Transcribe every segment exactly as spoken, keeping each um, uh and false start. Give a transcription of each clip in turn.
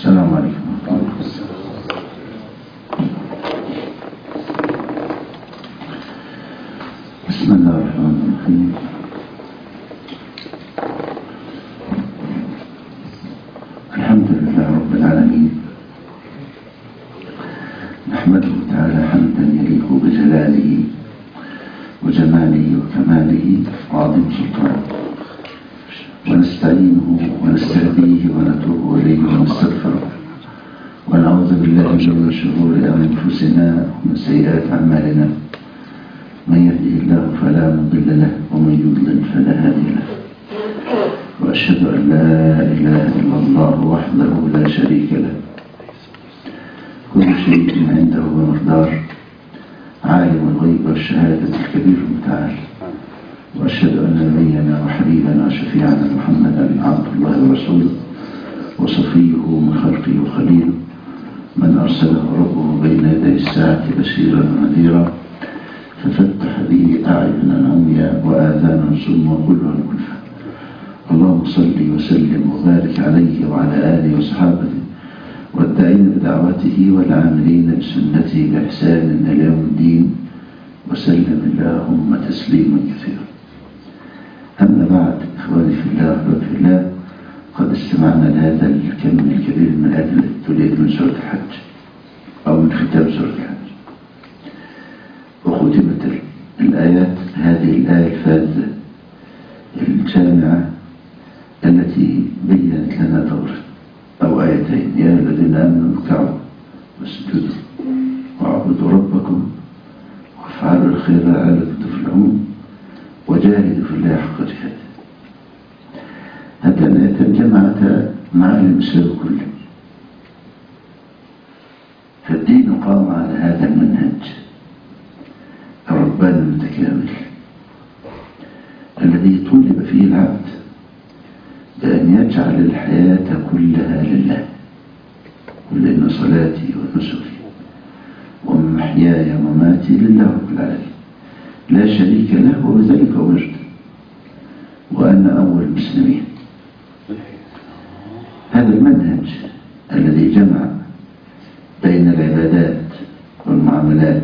السلام عليكم. بسم الله الرحمن الرحيم. الحمد لله رب العالمين، نحمده تعالى حمدا يليق بجلاله وجماله وكماله وعظيم سلطانه، ونستعينه ونستهديه ونتوب إليه ونستغفره، ونعوذ بالله من شرور أنفسنا ومن سيئات أعمالنا، من يهده الله فلا مضل له ومن يضلل فلا هادي له، وأشهد أن لا إله إلا الله وحده لا شريك له، كل شيء عنده بمقدار، عالم الغيب والشهادة الكبير المتعال، وأشهد أن نبينا وحبيبنا وشفيعنا محمدا عبد الله ورسوله وصفيه من خلقه وخليله، من أرسله ربه بين يدي الساعة بشيرا ونذيرا، ففتح به أعينا عميا وآذانا صما وقلوبا غلفا. اللهم صل وسلم وبارك عليه وعلى آله وصحابته والداعين بدعوته والعاملين بسنته بإحسان إلى يوم الدين، وسلم اللهم تسليما كثيرا. أما بعد، إخواني في الله وأحبابي في الله، قد استمعنا لهذا الكم الكبير من أدلة تليد من سورة الحج أو من ختام سورة الحج، وختمت الآيات هذه الآية الفاذة الجامعة التي بيّنت لنا دورا أو آيتين: يا الذين آمنوا اركعوا واسجدوا واعبدوا ربكم وافعلوا الخير لعلكم تفلحون وجاهدوا في الله حق جهاده. هاتان الآيتان جمعتا معاني الإسلام كله، فالدين قام على هذا المنهج الرباني المتكامل الذي طولب فيه العبد بأن يجعل الحياة كلها لله. قل إن صلاتي ونسكي ومحياي ومماتي لله رب العالمين لا شريك له، وبذلك أمرت وأنا أول المسلمين. هذا المنهج الذي جمع بين العبادات والمعاملات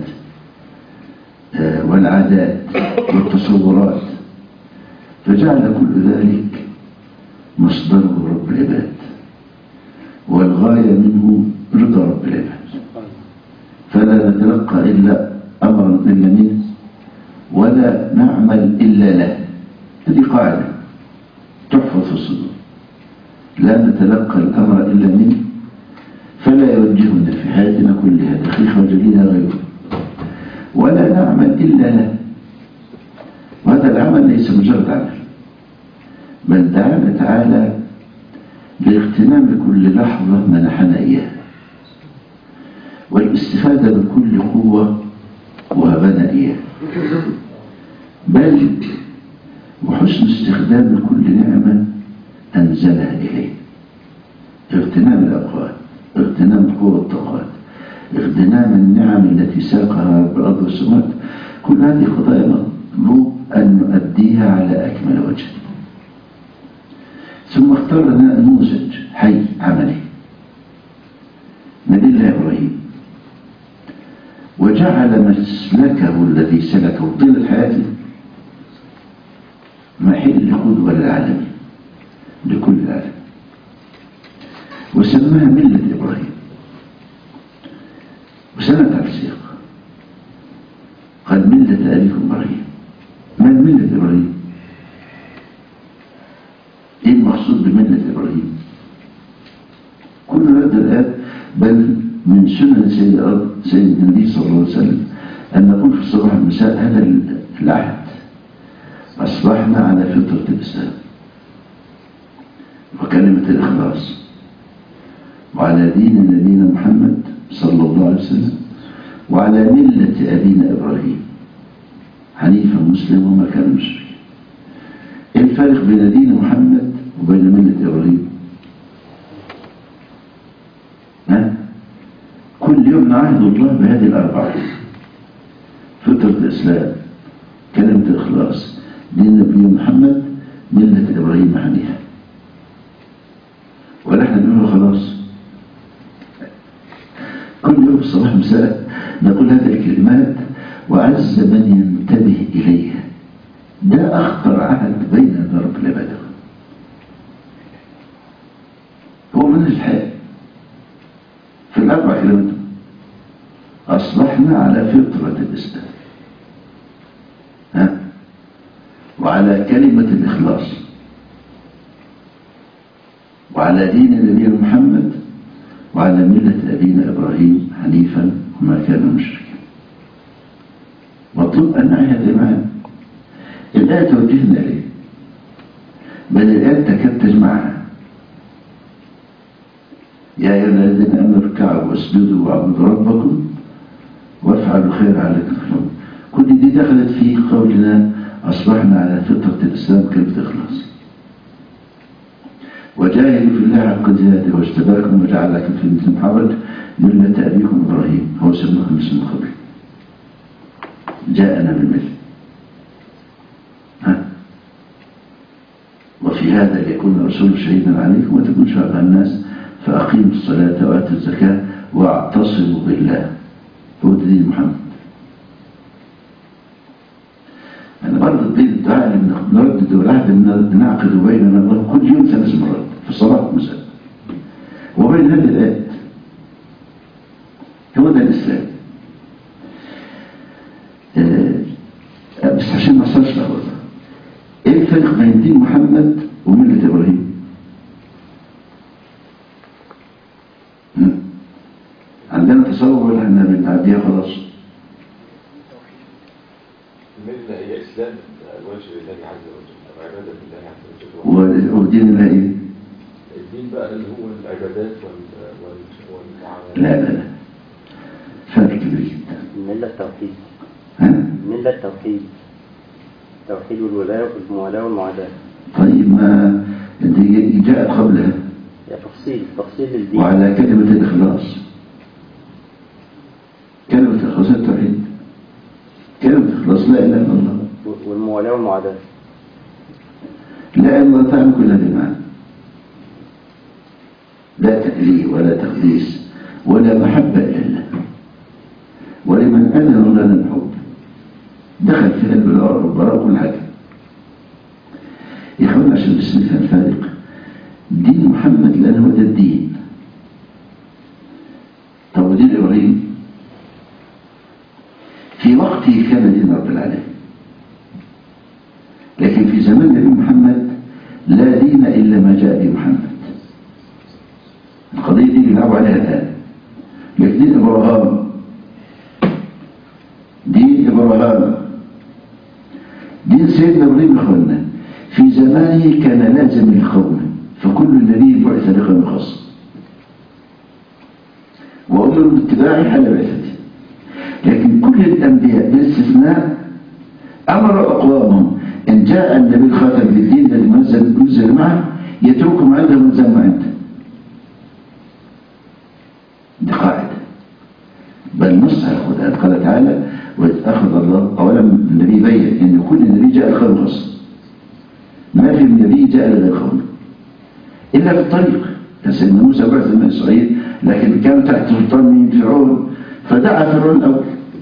والعادات والتصورات، فجعل كل ذلك مصدره رب العباد، والغاية منه رضا رب العباد، فلا نتلقى إلا أمرا إلا منه ولا نعمل إلا له. هذه قاعدة تحفظ في الصدور: لا نتلقى الأمر إلا منه فلا يوجهنا في حياتنا كلها دقيقة وجليلة غيره، ولا نعمل إلا له. وهذا العمل ليس مجرد عمل، بل دعانا تعالى لاغتنام كل لحظة منحنا إياها، والاستفادة بكل قوة وهبنا إياها، بل وحسن استخدام كل نعمة أنزلها إليه. اغتنام الأوقات، اغتنام القوة والطاقات، اغتنام النعم التي ساقها بالأرض والسماوات، كل هذه قضايا مطلوب أن نؤديها على أكمل وجه. ثم اختار لنا نموذج حي عملي، نبي الله إبراهيم، وجعل مسلكه الذي سلكه طيلة حياته محل قدوة للعالم، لكل العالم، وسماها ملة إبراهيم. وسند على السياق قال: ملة أبيكم إبراهيم. من ملة إبراهيم؟ إيه المقصود بملة إبراهيم؟ كل هذا الآن بل من سنن سيد النبي صلى الله عليه وسلم أن نقول في الصباح والمساء: هذا العهد أصبحنا على فطرة الإسلام وكلمة الإخلاص، وعلى دين نبينا محمد صلى الله عليه وسلم، وعلى ملة أبينا إبراهيم حنيفا مسلما وما كان مشركا. إيه الفارق بين دين محمد وبين ملة إبراهيم؟ ها؟ كل يوم نعهد الله بهذه الأربعة: فطرة الإسلام، كلمة الإخلاص، دين نبي محمد، ملة إبراهيم حنيفا. ونحن نقول خلاص في الصباح المساء نقول هذه الكلمات وعز من ينتبه إليها. ده أخطر عهد بين رب العباد، هو من الحال في الأربع كلمات أصبحنا على فطرة الإسلام، ها؟ وعلى كلمة الإخلاص وعلى دين نبينا محمد وعلى ملة أبينا إبراهيم حنيفا وما كان مشركا. مطلوب أن نعي هذه المعاني. الآية توجهنا إليه، بل الآية تكاد تجمعها. يا أيها الذين آمنوا اركعوا واسجدوا واعبدوا ربكم وافعلوا خير لعلكم تفلحون. كل دي دخلت في قولنا أصبحنا على فطرة الإسلام كلمة إخلاص. وجاهدوا في الله حق جهاده واجتباكم وجعل لكم في مثل حرج ملة أبيكم إبراهيم هو سماكم اسم قبل جاءنا بالمثل. ها؟ وفي هذا ليكون الرسول شهيدا عليكم وتكون شهداء على الناس فأقيموا الصلاة وآتوا الزكاة واعتصموا بالله. هو دين محمد. أنا برضه الدين الدعاء اللي بنردد والعهد بنعقد بيننا الله كل يوم ثلاث مرات في الصلاة والمساء وبين هذه الآيات. هو ده الإسلام. آه بس عشان ما أصلش لحظة، إيه الفرق بين دين محمد وملة إبراهيم؟ عندنا تصور ولا احنا بنعديها خلاص؟ الملة هي إسلام الوجه لله عز وجل، العبادة لله عز وجل. والدين الله إيه؟ الدين بقى اللي هو العبادات والمعاملات. لا لا لا فرق كبير جدا. الملة التوحيد. ها؟ الملة التوحيد. التوحيد والولاية والموالاة والمعاداة. طيب ما دي جاءت قبلها. يا تفصيل تفصيل للدين. وعلى كلمة الإخلاص. كلمة الإخلاص التوحيد. كلمة الإخلاص لا إله إلا الله. والموالاة والمعاداة. لا إله إلا الله تعالى كل هذه المعنى. لا تأليه ولا تقديس ولا محبة إلا الله. ولمن أذن لنا الحب دخل في قلب البراء كل حاجة. يا إخوان عشان بس نفهم الفارق، دين محمد لأنه هو ده الدين. طب ودين إبراهيم في وقته كان دين رب العالمين، لكن في زمان نبي محمد لا دين إلا ما جاء به محمد. القضية دي بيلعبوا عليها الآن. لكن دين إبراهيم دين إبراهيم دين سيدنا إبراهيم أخوانا في زمانه كان لازم للقوم، فكل نبي بعث لقوم خاص وأمروا باتباعه حال بعثته. لكن كل الأنبياء بالاستثناء أمر أقوامهم إن جاء النبي الخاتم بالدين الذي نزل نزل معه يتركهم عنده ويلزموا عنده. دي قاعدة بل نص على القرآن. قال تعالى وإذ أخذ الله أولا النبي بين أن كل نبي جاء لقوم خاص، ما في النبي جاء لغير قوم إلا في الطريق. كان سيدنا موسى بعث من إسرائيل لكن كان تحت سلطان من فرعون فدعا فرعون الأول.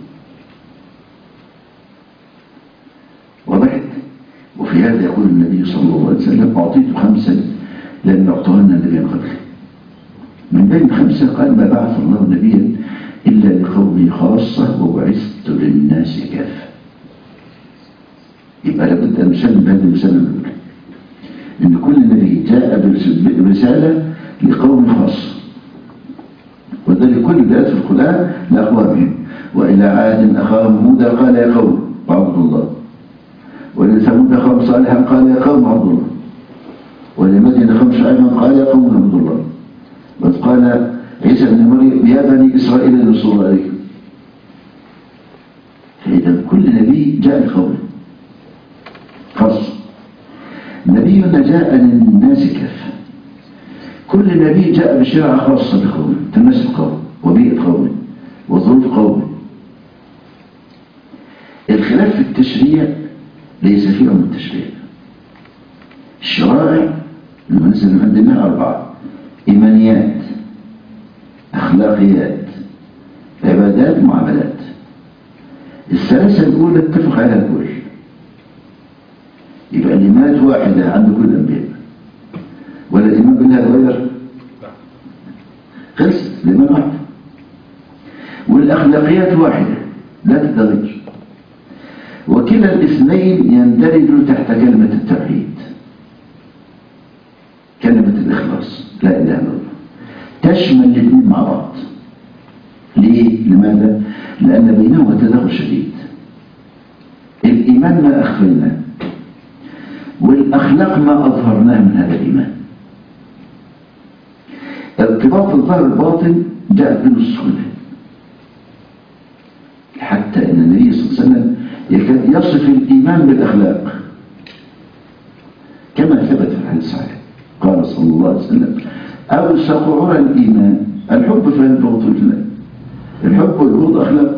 وضحت. وفي هذا يقول النبي صلى الله عليه وسلم أعطيت خمسا لم يعطهن النبي قبل. من بين خمسة قال ما بعث الله نبيا إلا لقومه خاصة وبعثت للناس كافة. يبقى لابد أن نسلم بهذا المثال الأول إن كل نبي جاء برسالة لقوم خاص، وذلك كل بدايات في القرآن لأقوامهم. وإلى عاد أخاهم هودا قال يا قوم اعبدوا الله، وإلى ثمود أخاهم صالحا قال يا قوم اعبدوا الله، ولمدين أخاهم شعيبا قال يا قوم اعبدوا الله، وإذ قال عيسى بن مريم يا بني إسرائيل اذكروا الله عليكم. فإذا كل نبي جاء لقومه خاص. نبينا جاء للناس كافة. كل نبي جاء بشريعة خاصة بقومه تناسب قومه وبيئة قومه وظروف قومه. الخلاف في التشريع ليس فيه من التشريع. الشرائع المنزل عندنا أربعة: إيمانيات، أخلاقيات، عبادات معاملات. الثلاثة الأولى اتفق عليها الكل، يبقى الإيمانات واحدة عند كل الأنبياء، ولا الإيمان بالله غير خلصت الإيمان واحد، والأخلاقيات واحدة لا تتغير، وكلا الاثنين يندرج تحت كلمة التوحيد، كلمة الإخلاص لا إله إلا الله، تشمل الاثنين مع بعض. ليه؟ لماذا؟ لأن بينهما تداخل شديد. الإيمان ما أخفيناه، والأخلاق ما أظهرناه من هذا الإيمان. ارتباط الظاهر الباطن جاءت منه السهولة، حتى أن النبي صلى الله عليه وسلم يكاد يصف الإيمان بالأخلاق كما ثبت في الحديث الصحيح. قال صلى الله عليه وسلم: أوسق عرى الإيمان الحب في البغض في الله. الحب والبغض أخلاق،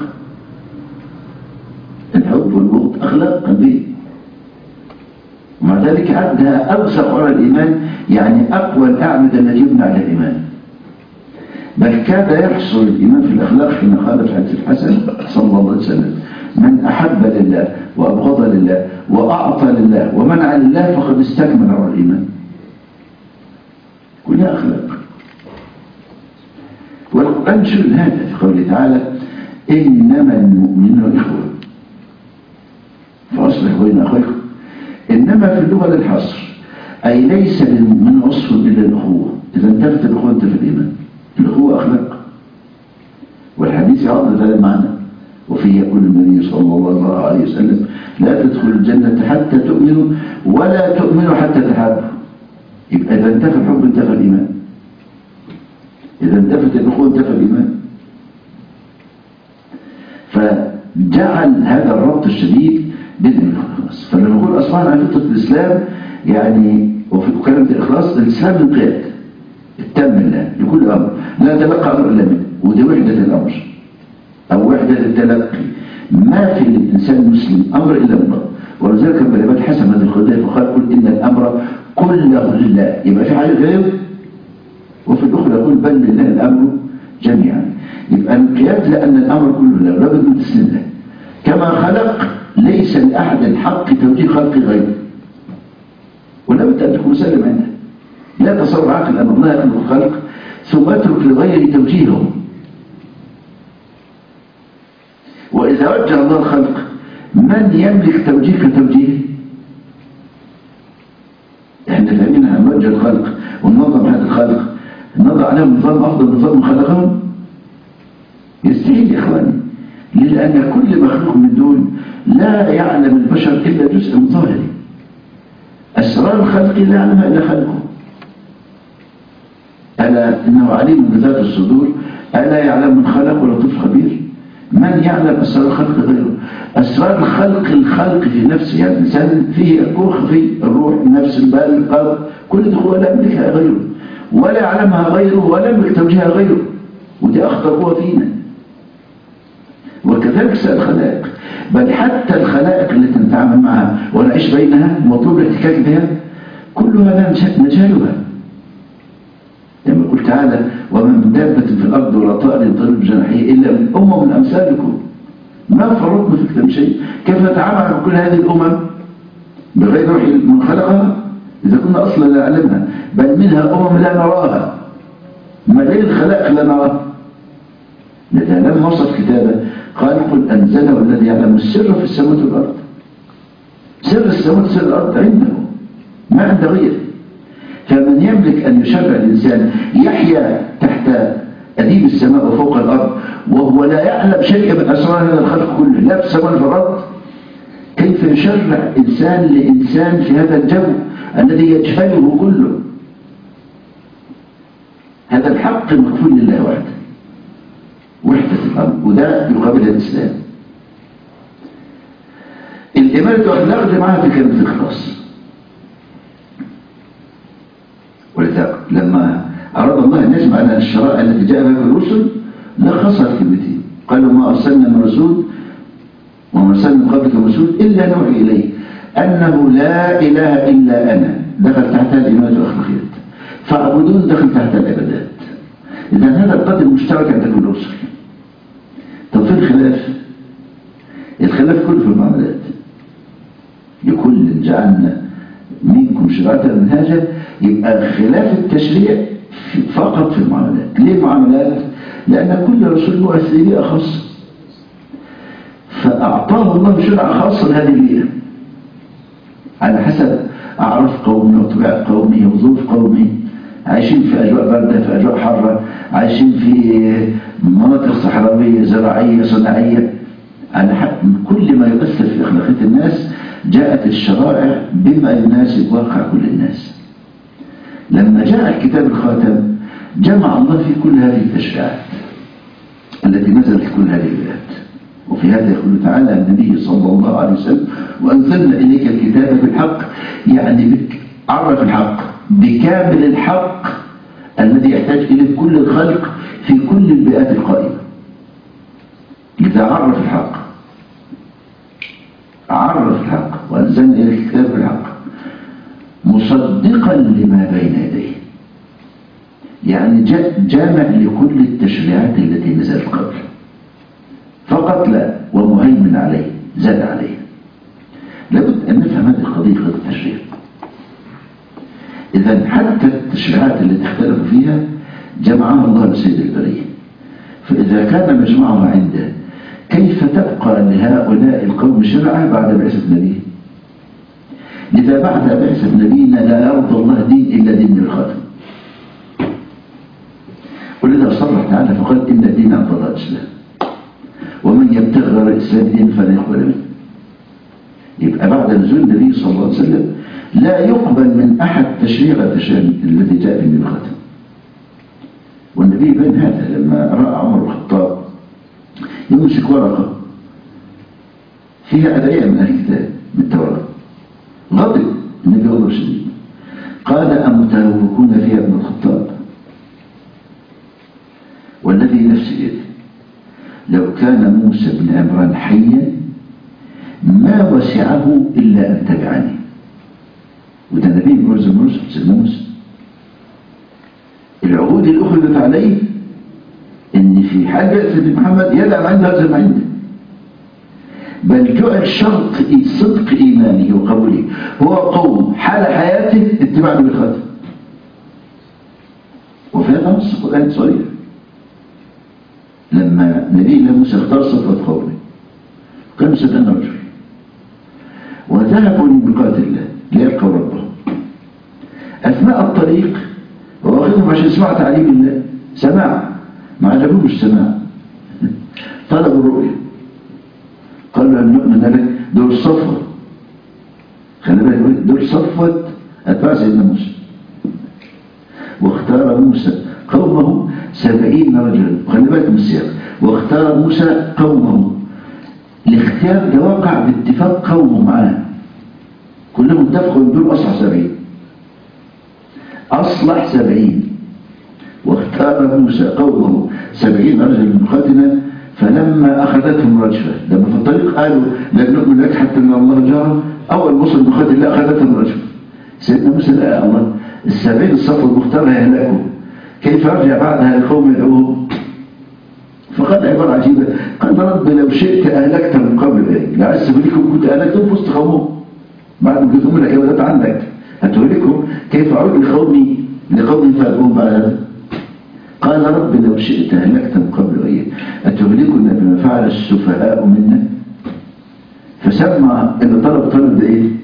الحب والبغض أخلاق قلبية، ومع ذلك عدها أوسق عرى الإيمان، يعني أقوى الأعمدة التي يبنى على الإيمان. بل كاد يحصل الإيمان في الأخلاق حين قال في الحديث الحسن صلى الله عليه وسلم: من أحب لله وأبغض لله وأعطى لله ومنع لله فقد استكمل عرى الإيمان. كلها أخلاق. والقرآن شر هذا في قوله تعالى: إنما المؤمنون إخوة فأصلحوا بين أخويكم. إنما في اللغة للحصر، أي ليس للمؤمن وصف إلا الأخوة. إذا انتفت الأخوة انت في الإيمان، الأخوة أخلاق. والحديث يعرض هذا المعنى، وفيه يقول النبي صلى الله عليه وسلم: لا تدخلوا الجنة حتى تؤمنوا ولا تؤمنوا حتى تحابوا. يبقى إذا انتفى الحب انتفى الإيمان، إذا انتفت الأخوة انتفى الإيمان. فجعل هذا الربط الشديد بين الإخلاص. فلما نقول أصبحنا على فطرة الإسلام، يعني وفي كلمة الإخلاص الإسلام انقياد التام لله لكل أمر، لا نتلقى أمر إلا منه، ودي وحدة الأمر أو وحدة التلقي. ما في الإنسان المسلم أمر إلا من الله. ولذلك الكلمات حسب هذه القضية فقال: قل إن الأمر كله لله. يبقى في حاجة غيره، وفي الأخرى يقول: بل لله الأمر جميعا. يبقى الانقياد لأن الأمر كله لله، لا بد من تسليم له. كما خلق ليس لأحد الحق توجيه خلق غيره، ولا بد أن تكون مسلم عنده. لا تصور عقل أن الله يخلق الخلق ثم يترك لغيره توجيههم. وإذا وجه الله الخلق من يملك توجيه كتوجيه؟ احنا فاهمين أن نوجه الخلق وننظم هذا الخلق، نضع عليهم نظام أفضل نظام خلقهم؟ يستحيل يا إخواني. لأن كل مخلوق من دول لا يعلم البشر إلا جزء ظاهري. أسرار الخلق لا يعلمها إلا خلقه. ألا إنه عليم بذات الصدور، ألا يعلم من خلق ولطيف خبير. من يعلم أسرار الخلق غيره؟ أسرار الخلق الخلق في نفسه، يعني الإنسان فيه كوخ في الروح، النفس، البال، القلب، كل دخول لا يملكها غيره، ولا يعلمها غيره، ولا يملك توجيهها غيره. ودي أخطر قوة فينا. وكذلك سائر الخلائق، بل حتى الخلائق التي نتعامل معها ونعيش بينها ومطلوب الاحتكاك بها كلها لا مجالها. لما قلت تعالى: وما من دابة في الأرض ولا طائر يطير بجناحيه إلا من أمم أمثالكم ما فرطنا في كتاب شيء. كيف نتعامل مع كل هذه الأمم بغير روح من خلقها إذا كنا أصلا لا نعلمها؟ بل منها أمم لا نراها، ما غير الخلائق لا نراها. لذا لما وصف كتابه قال: قل أنزله الذي يعلم السر في السماوات والأرض. سر السماوات وسر الأرض عنده، ما عند غيره. فمن يملك أن يشرع الإنسان يحيا تحت أديب السماء وفوق الأرض وهو لا يعلم شيئا من أسرار هذا الخلق كله، لا في السماء ولا في الأرض، كيف يشرع إنسان لإنسان في هذا الجو الذي يجهله كله؟ هذا الحق مكفول لله وحده، وحدة الأمر، وده يقابل الإسلام. الإيمان والأخلاق دي معاها في كلمة الإخلاص. ولذلك لما أراد الله أن يجمع لنا الشرائع التي جاء بها الرسل لخصها في كلمتين، قالوا: ما أرسلنا من رسول وما أرسلنا من قبلك من رسول إلا نوحي إليه أنه لا إله إلا أنا. دخل تحتها الإيمان والأخلاقيات. فاعبدون دخل تحتها العبادات. إذا هذا القدر المشترك عند كل الرسل. الخلاف؟ الخلاف كله في المعاملات. لكل جعلنا منكم شرعة منهاجا، يبقى خلاف التشريع فقط في المعاملات. ليه المعاملات؟ لأن كل رسول بعث بيئة خاصة، فأعطاه الله شرعة خاصة لهذه البيئة على حسب أعراف قومه وطبيعة قومه وظروف قومه. عايشين في أجواء باردة، في أجواء حارة، عايشين في مناطق صحراوية زراعية صناعية. على حسب كل ما يؤثر في أخلاقية الناس جاءت الشرائع بما يناسب واقع كل الناس. لما جاء الكتاب الخاتم جمع الله في كل هذه التشريعات التي نزلت في كل هذه الآيات. وفي هذا يقول تعالى النبي صلى الله عليه وسلم: وأنزلنا إليك الكتاب بالحق، يعني بك عرف الحق بكامل الحق الذي يحتاج إليه كل الخلق في كل البيئات القائمة. إذا عرف الحق عرف الحق وأنزلنا إليك الكتاب بالحق مصدقا لما بين يديه، يعني جامع لكل التشريعات التي نزلت قبل فقط لا، ومهيمن عليه زاد عليه. لابد أن نفهم هذه القضية قضية التشريع. إذا حتى التشريعات التي اختلفوا فيها جمعها الله لسيد البرية، فإذا كان مجمعها عنده كيف تبقى لهؤلاء القوم شرعة بعد بعثة نبيه؟ لذا بعد بعثة نبينا لا يرضى الله دين إلا دين الخاتم. ولذا صرح تعالى فقال: إن الدين عند الله الإسلام ومن يبتغي غير الإسلام دين فلا يقبل منه. يبقى بعد نزول النبي صلى الله عليه وسلم لا يقبل من أحد تشريع الذي جاء به الخاتم. والنبي بين هذا لما رأى عمر بن الخطاب يمسك ورقة فيها أدعية من أهل الكتاب من التوراة، غضب النبي غضب شديد، قال: أمتهوكون فيها ابن الخطاب؟ والذي نفسي بيده لو كان موسى بن عمران حيا ما وسعه إلا أن تبعني. وده نبي مرزم مرزم سيدنا موسى. العهود اللي أخذت عليه إن في حاجة سيدنا محمد يدعم عنده هذا ما عنده، بل جعل شرط صدق إيمانه وقبوله هو قوم حال حياته اتباعه بالخاتم. وفي هذا نص قرآن صريح لما نبينا موسى اختار صفوة قومه كانوا سبعين رجل وذهبوا لميقات الله ليلقوا ربهم. أثناء الطريق هو واخدهم عشان يسمعوا تعليم الله، سماع ما عجبوش السماع، طلبوا الرؤية، قالوا أن نؤمن لك. دول صفوة، خلي بالك دول صفوة أتباع سيدنا موسى. واختار موسى قومه سبعين رجلا، خلي بالك من السياق، واختار موسى قومه. الاختيار ده وقع باتفاق قومه معاه، كلهم اتفقوا ان دول اصلح سبعين، اصلح سبعين. واختار موسى قومه سبعين رجلا من خاتنا فلما اخذتهم رجفه، لما في الطريق قالوا لن نؤمن لك حتى ان الله جار، اول وصل من خاتم الله اخذتهم رجفه. سيدنا موسى لا الله السبعين الصف المختار هيهلكوا، كيف ارجع بعدها لقوم يدعوهم؟ فقال عبارة عجيبة، قال: رب لو شئت أهلكت من قبل ذلك لعسف لكم كنت أهلكتهم في وسط قومهم، بعد ما قلتهم لك يا ولاد عندك هتهلكهم، كيف أعود لقومي لقوم فأقوم بعد هذا؟ قال: رب لو شئت أهلكت من قبل ذلك أتهلكنا بما فعل السفهاء منا؟ فسمع إن طلب طلب ده إيه؟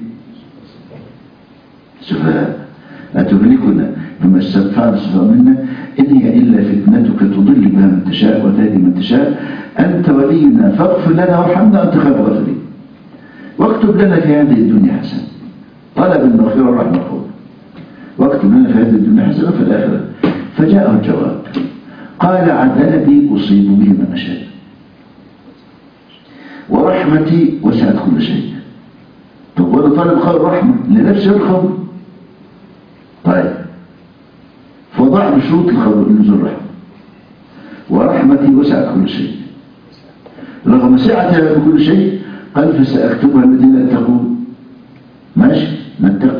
سفهاء. أتهلكنا بما فعل السفهاء منا إن هي إلا فتنتك تضل بها من تشاء وتهدي من تشاء أنت ولينا فاغفر لنا وارحمنا أنت خير الغافرين واكتب لنا في هذه الدنيا حسنة. طلب المغفرة والرحمة قول واكتب لنا في هذه الدنيا حسنة وفي الآخرة. فجاءه الجواب قال: عذابي أصيب به من أشاء ورحمتي وسعت كل شيء. طب وأنا طالب خير رحمة لنفسي والقوم. طيب فضع بشروط النزول الرحمة ورحمتي وسعت كل شيء. رغم سعتها بكل شيء قال: فسأكتبها الذين يتقون. ماشي نتقي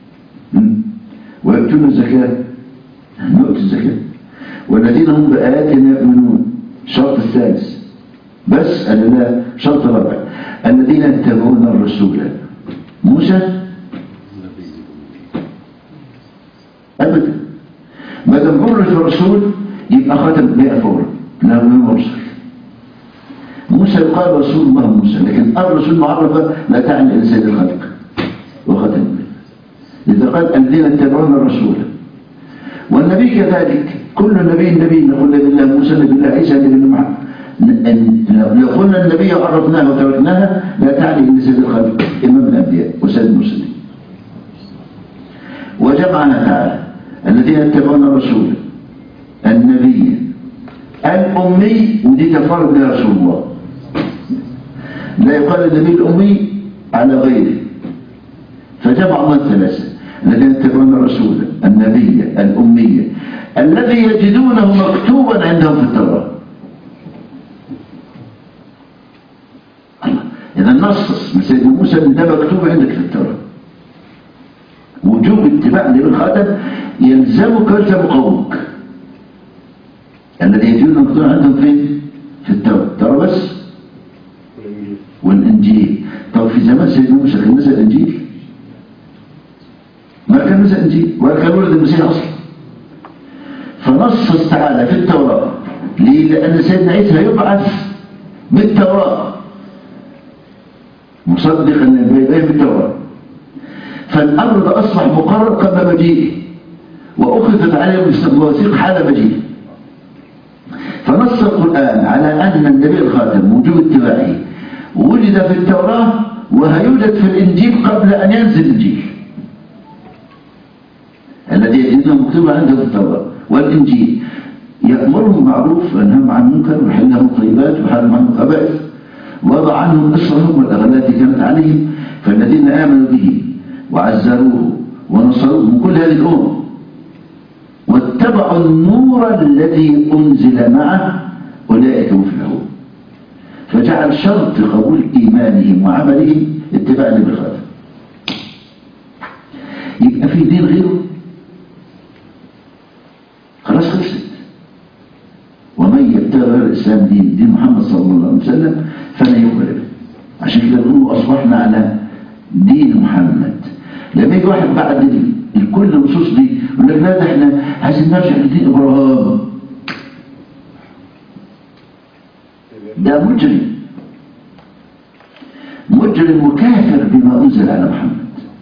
ويؤتون الزكاة نؤتي الزكاة والذين هم بآياتنا يؤمنون. الشرط الثالث بس قال لا شرط رابع الذين يتبعون الرسول موسى أبدا ما دام عرف الرسول يبقى خاتم الأنبياء فورا لا مرسل. موسى يقال رسول الله موسى، لكن الرسول معرفة لا تعني إنسان الخلق وخاتم الأنبياء. إذا قال الذين يتبعون الرسول والنبي كذلك كل نبي نبي نقول نبي الله موسى نبي الله عيسى نبي الله محمد. لو قلنا النبي عرفناها وتركناها لا تعني ان سيد الخلق امام الانبياء وسيد المرسلين. وجمعنا تعالى الذين يتبعون الرسول النبي الامي، ودي تفرد بها رسول الله، لا يقال النبي الامي على غيره، فجمع من ثلاثه الذين يتبعون الرسول النبي الامي الذي يجدونه مكتوبا عندهم في التوراه. إذا نصص من سيدنا موسى أن ده مكتوب عندك في التوراة. وجوب اتباع النبي الخاتم يلزمك ويلزم قومك الذي يجدون مكتوب عندهم فين؟ في التوراة. التوراة بس والإنجيل. طب في زمان سيدنا موسى كان نزل الإنجيل؟ ما كان نزل الإنجيل ولا كان ولد المسيح أصلا. فنصص تعالى في التوراة. ليه؟ لأن سيدنا عيسى هيبعث بالتوراة مصدقا للبيان بالتوراة، فالأمر ده أصبح مقرر قبل مجيئه وأخذت عليه مواثيق حال مجيئه. فنص القرآن على أن النبي الخاتم وجوب اتباعه وجد في التوراة وهيوجد في الإنجيل قبل أن ينزل الإنجيل الذي يجدونه مكتوبا عنده في التوراة والإنجيل. يأمرهم بالمعروف وينهاهم عن المنكر ويحل لهم الطيبات ويحرم عنهم الخبائث ووضع عنهم إصرهم والأغلال التي كانت عليهم. فالذين آمنوا به وعزروه ونصروه من كل هذه الأمم واتبعوا النور الذي أنزل معه أولئك مفلحون. فجعل شرط قبول إيمانهم وعملهم اتباع النبي الخاتم. يبقى في دين غيره خلاص خلصت. ومن يبتغي غير الإسلام دين دين محمد صلى الله عليه وسلم فلا يقبل به. عشان كده نقول أصبحنا على دين محمد. لما يجي واحد بعد كل النصوص دي يقول لك لا ده احنا عايزين نرجع لدين إبراهيم، ده مجرم مجرم وكافر بما أنزل على محمد،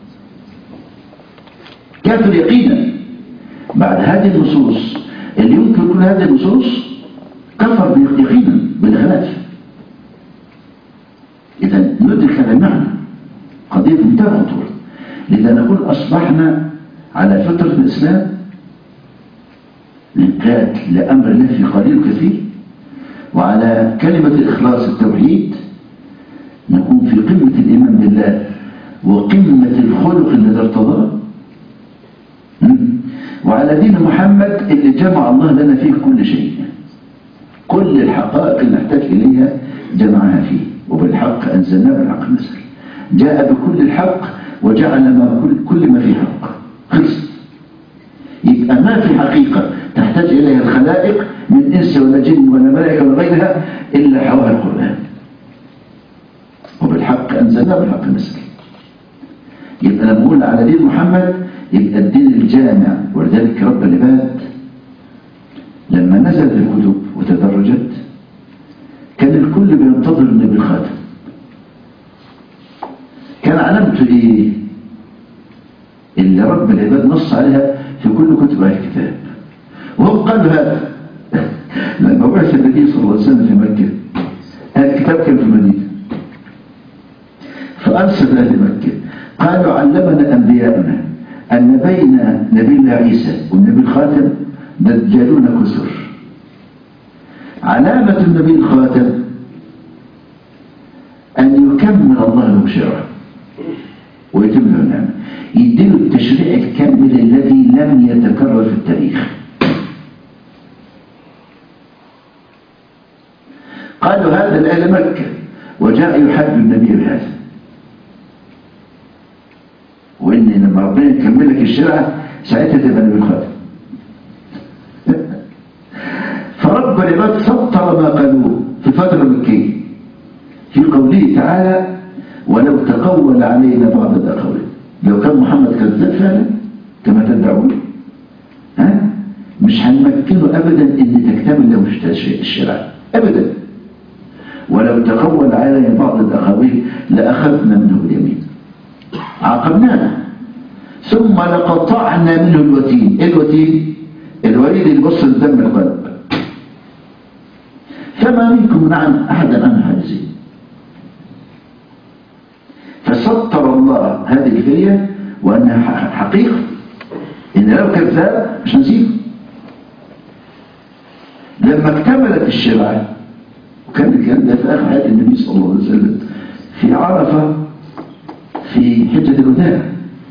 كافر يقينا. بعد هذه النصوص اللي يمكن كل هذه النصوص كفر يقينا بالخلاف. إذا ندرك هذا المعنى قضية منتهى الخطورة. لذا نقول أصبحنا على فطرة الإسلام الانقياد لأمر الله في قليل وكثير، وعلى كلمة الإخلاص التوحيد نكون في قمة الإيمان بالله وقمة الخلق الذي ارتضاه، وعلى دين محمد اللي جمع الله لنا فيه كل شيء. كل الحقائق اللي نحتاج إليها جمعها فيه، وبالحق أنزلناه بالحق نزل. جاء بكل الحق وجعل ما كل, كل ما فيه حق. خلص. يبقى ما في حقيقة تحتاج إليها الخلائق من إنس ولا جن ولا ملائكة ولا غيرها إلا حواها القرآن. وبالحق أنزلناه بالحق نزل. يبقى لما نقول على دين محمد يبقى الدين الجامع. ولذلك رب العباد لما نزلت الكتب وتدرجت كان الكل بينتظر النبي الخاتم. كان علامته ايه اللي رب العباد نص عليها في كل كتب اهل الكتاب، وهم قالوا هذا لما بعث النبي صلى الله عليه وسلم في مكة. اهل الكتاب كان في المدينة، فأرسل أهل مكة قالوا علمنا أنبياؤنا أن بين نبي الله عيسى والنبي الخاتم دجالون كثر. علامة النبي الخاتم أن يكمل الله له شرعه ويتم له نعمه، يديله التشريع الكامل الذي لم يتكرر في التاريخ. قالوا هذا لأهل مكة، وجاء يحج النبي بهذا، وإن لما ربنا يكمل لك الشرع ساعتها تبقى النبي الخاتم. فرب العباد سطر ما قالوه في فترة مكية في قوله تعالى ولو تقول علينا بعض الأقاويل، لو كان محمد كذاب فعلا كما تدعون ها مش هنمكنه أبدا إن تكتمل له الشرع أبدا. ولو تقول علينا بعض الأقاويل لأخذنا منه اليمين عاقبناه ثم لقطعنا منه الوتين. إيه الوتين؟ الوريد اللي بص لدم القلب. فما منكم من عن أحدا عن حاجزين. فسطر الله هذه الفرية وأنها حقيقة إن لو كذاب مش نسيبه. لما اكتملت الشرع، وكان الكلام ده في آخر حياة النبي صلى الله عليه وسلم في عرفة في حجة الوداع،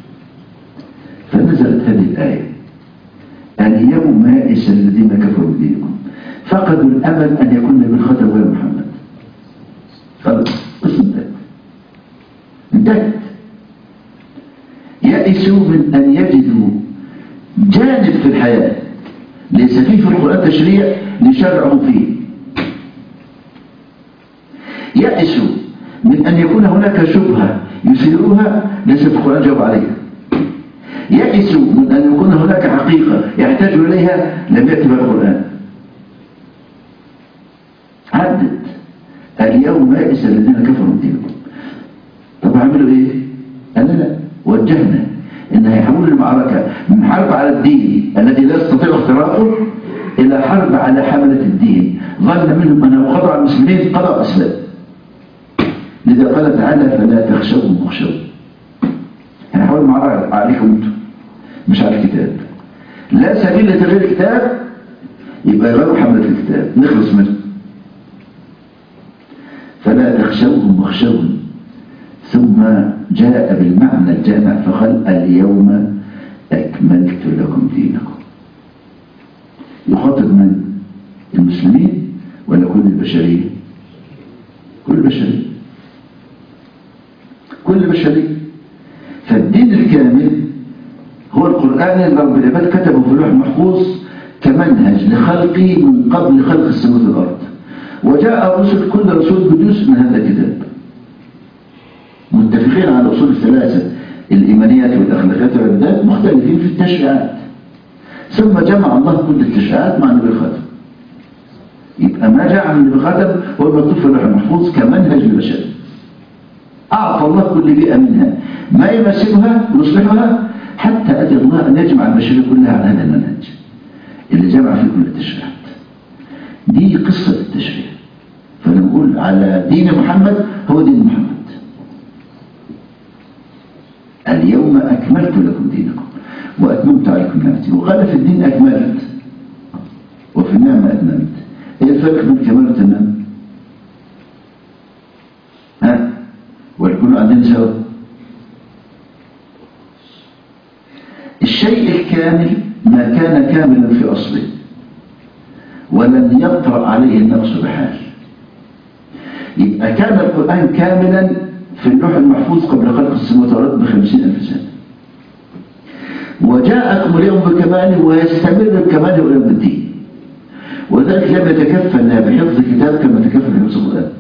فنزلت هذه الآية اليوم يئس الذين كفروا بدينكم فقدوا الأمل أن يكون بالخطر غير محمد. خلاص قصة انتهت انتهت. يئسوا من أن يجدوا جانب في الحياة ليس فيه في القرآن تشريع لشرعه فيه. يئسوا من أن يكون هناك شبهة يثيرها ليس في القرآن جواب عليها. يئسوا من أن يكون هناك حقيقة يحتاج إليها لم يأتي بها القرآن. عدت اليوم يئس الذين كفروا بدينكم. طب عملوا إيه؟ قالنا لا، وجهنا إن هيحول المعركة من حرب على الدين الذي لا يستطيع اختراقه إلى حرب على حملة الدين. ظن منهم أنه قضى على المسلمين قضى الإسلام. لذا قال تعالى فلا تخشوهم واخشوا. هنحول المعركة عليكم انتم مش على الكتاب. لا سبيل لتغيير الكتاب يبقى يغيروا حملة الكتاب نخلص منه. فلا تخشوهم واخشون ثم جاء بالمعنى الجامع فقال اليوم أكملت لكم دينكم. يخاطب من؟ المسلمين ولا كل البشرية؟ كل البشرية كل البشرية. فالدين الكامل هو القرآن اللي رب العباد كتبه في اللوح المحفوظ كمنهج لخلقه من قبل خلق السماوات والأرض. وجاء رسل كل رسول بجزء من هذا الكتاب متفقين على الأصول الثلاثة الإيمانيات والأخلاقيات والعبادات مختلفين في التشريعات. ثم جمع الله كل التشريعات مع النبي الخاتم. يبقى ما جاء عن النبي الخاتم هو المكتوب في اللوح المحفوظ كمنهج للبشر. أعطى الله كل بيئة منها ما يمثلها ويصلحها حتى أتى الله أن يجمع البشرية كلها على هذا المنهج اللي جمع فيه كل التشريعات. دي قصة التشريع. فنقول على دين محمد هو دين محمد. اليوم أكملت لكم دينكم وأتممت عليكم نعمتي. وقال في الدين أكملت وفي النعمة أتممت. إيه الفرق بين كمال وتمام؟ ها؟ والكل عندنا سوا. الشيء الكامل ما كان كاملا في أصله ولم يطرأ عليه النقص بحال. يبقى كان القرآن كاملا في اللوح المحفوظ قبل خلق السماوات والأرض بخمسين ألف سنة. وجاءكم اليوم بكماله ويستمر بكماله إلى يوم الدين. وذلك لم يتكفل بحفظ كتاب كما تكفل بحفظ القرآن.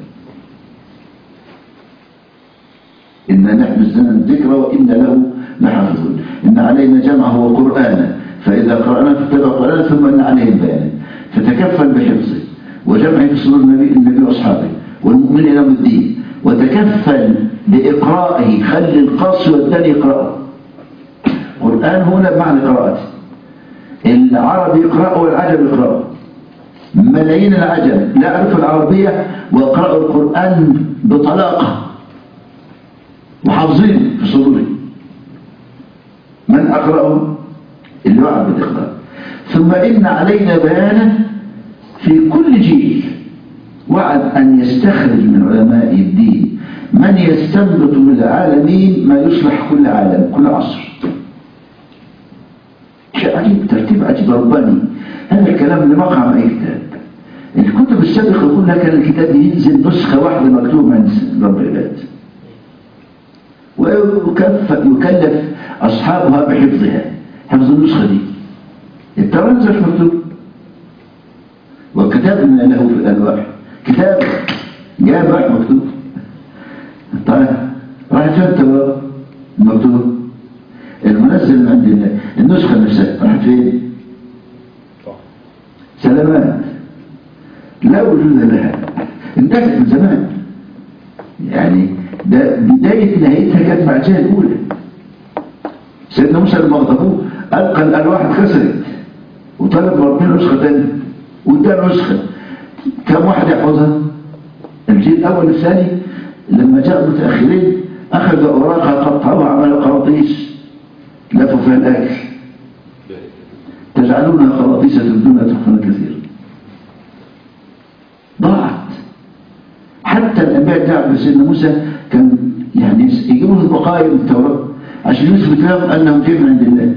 إنا نحن نزلنا الذكر وإنا له لحافظون. إن علينا جمعه وقرآنه فإذا قرأنا فاتبع قرآنه ثم إن عليه بيانه. فتكفل بحفظه وجمعه في صدور النبي النبي وأصحابه والمؤمن إلى يوم الدين. وتكفل بإقرائه خلي القاص والثاني يقرأه. القرآن هنا بمعنى قراءته. العرب يقرأه والعجم يقرأه. ملايين العجم لا يعرفوا العربية ويقرأوا القرآن بطلاقة وحافظين في صدوره. من أقرأه؟ اللي وعد بالإقراء. ثم إن علينا بيانه في كل جيل. وعد أن يستخرج من علماء الدين من يستنبط من العالمين ما يصلح كل عالم كل عصر. شيء عجيب، ترتيب عجيب رباني. هذا الكلام اللي وقع مع أي كتاب. الكتب السابقة كلها كان الكتاب ينزل نسخة واحدة مكتوبة عند رب العباد ويكلف أصحابها بحفظها حفظ النسخة دي. التوراة مش مكتوب وكتابنا له في الألواح كتاب جاء راح مكتوب طيب راحت فين التوراة المكتوب المنزل من عند الله النسخة نفسها راحت فين؟ سلامات لا وجود لها انتهت من زمان يعني ده بداية نهايتها كانت مع الجهة الأولى سيدنا موسى لما غضبوه ألقى الألواح خسرت وطلب من ربنا نسخة تانية واداله نسخة كم واحد يحفظها؟ الجيل الأول الثاني لما جاء المتأخرين أخذ أوراقها قطعوها عملوا قراطيس لفوا فيها الأكل تجعلونها قراطيس تبدونها تخفون كثيرا ضاعت حتى الأنبياء بتاع سيدنا موسى كان يعني يجيبوا البقايا من التوراة عشان يثبت لهم أنهم جاءوا من عند الله.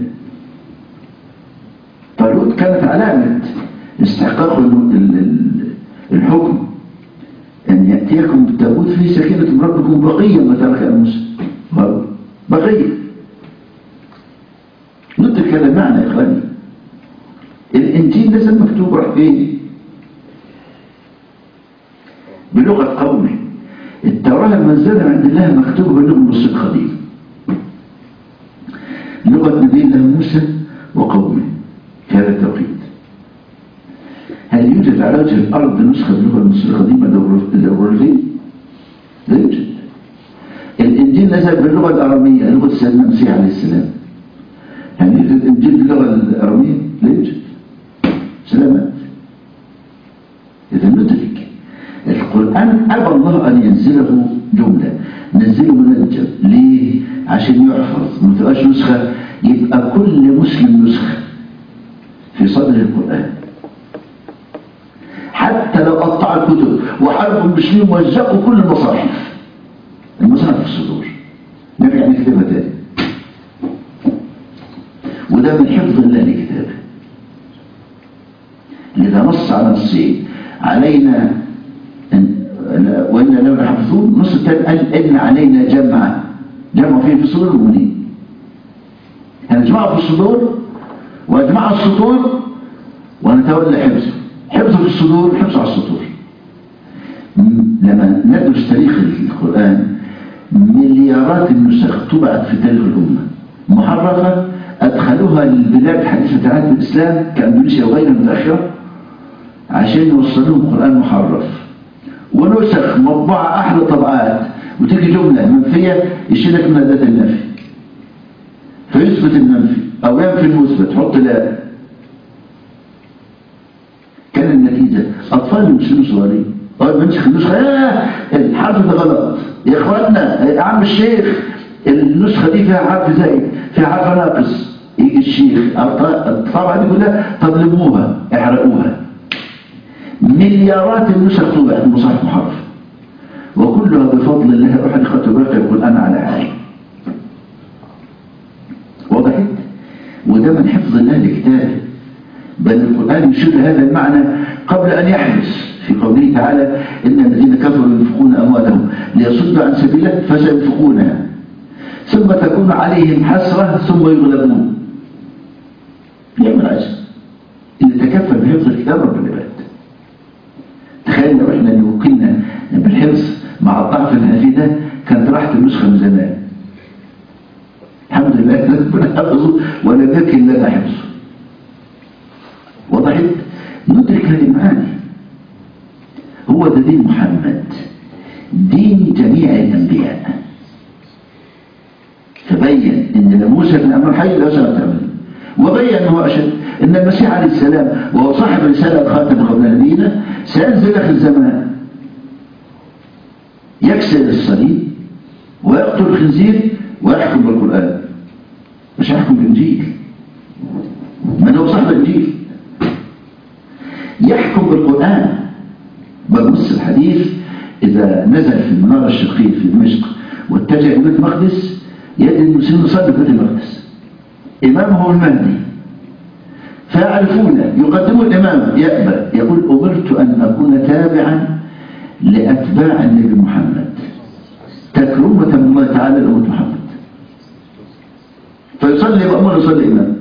طالوت كانت علامة استحقاق الحكم أن يأتيكم بالتابوت فيه سكينة من ربكم بقية ما ترك موسى بقية. ندرك هذا المعنى يا إخواني. الإنجيل ليس مكتوب راح فيه بلغة قومه. التوراة المنزلة عند الله مكتوبة باللغة النص القديم لغة نبي الله موسى وقومه في هذا التوقيت. هل يوجد على وجه الأرض نسخة باللغة النص القديمة الأوروبية؟ لا يوجد. الإنجيل نزل باللغة الأرامية لغة سيدنا المسيح عليه السلام. هل يوجد الإنجيل باللغة الأرامية؟ لا يوجد. سلامات. إذا ندرك القرآن أبى الله أن ينزله جملة نزله منجم. ليه؟ عشان يحفظ ما تبقاش نسخة يبقى كل مسلم نسخة في صدر القرآن. حتى لو قطع الكتب وحرب المسلمين وزقوا كل المصاحف المصاحف في الصدور نرجع نكتبها تاني. وده من حفظ الله لكتابه. لذا نص على نصين علينا وإن لو نحفظون نص الثاني قال إن علينا جمع جمع فيه في صدور المؤمنين. هنجمعه في الصدور وأجمع السطور ونتولى حفظه. حفظه في الصدور حفظه على السطور. لما ندرس تاريخ القرآن مليارات النسخ طبعت في تاريخ الأمة محرفة أدخلوها للبلاد الحديثة عهد الإسلام كأندونيسيا وغيرها متأخرة عشان يوصلوهم القرآن محرف ونسخ مطبوعة أحلى طبعات وتيجي جملة منفية يشيلك من أداة النفي فيثبت المنفي أو ينفي المثبت تحط لا. كان النتيجة أطفال المسلمين صغيرين أول ما نسخ النسخة آه الحرف ده غلط يا إخواننا يا عم الشيخ النسخة دي فيها حرف زائد فيها حرف ناقص. يجي الشيخ الطبعة دي كلها طب لموها احرقوها. مليارات النسخ طبعت مصحف محرف وكلها بفضل الله أحد خطب باقي يقول أنا على حالي. وضحت؟ وده من حفظ الله لكتابه. بل القرآن يشير هذا المعنى قبل أن يحدث في قوله تعالى إن الذين كفروا ينفقون أموالهم ليصدوا عن سبيله فسينفقونها ثم تكون عليهم حسرة ثم يغلبون. يعمل عجب اللي تكفل بحفظ الكتاب رب العباد. تخيل لو احنا اللي وكلنا بالحفظ مع الضعف اللي فيه ده كانت راحت النسخة من زمان. الحمد لله ربنا حفظه ولم يكن لنا حفظه. وضحت؟ ندرك هذه المعاني. هو ده دين محمد دين جميع الأنبياء. فبين ان موسى بن عمرو حي لا سنة تعمل وبين انه اشد ان المسيح عليه السلام وهو صاحب رسالة خاتم قبل نبينا سينزل اخر الزمان يكسر الصليب ويقتل الخنزير ويحكم بالقرآن مش يحكم بالإنجيل. من هو صاحب الإنجيل يحكم بالقرآن. بنص الحديث إذا نزل في المنارة الشرقية في دمشق واتجه إلى بيت المقدس يأتي المسلمين يصلي في بيت المقدس إمامه المهدي فيعرفونه يقدموا الإمام يأبى يقول أمرت أن أكون تابعا لأتباع النبي محمد تكرمة من الله تعالى لأمة محمد فيصلي وأمر يصلي إمام.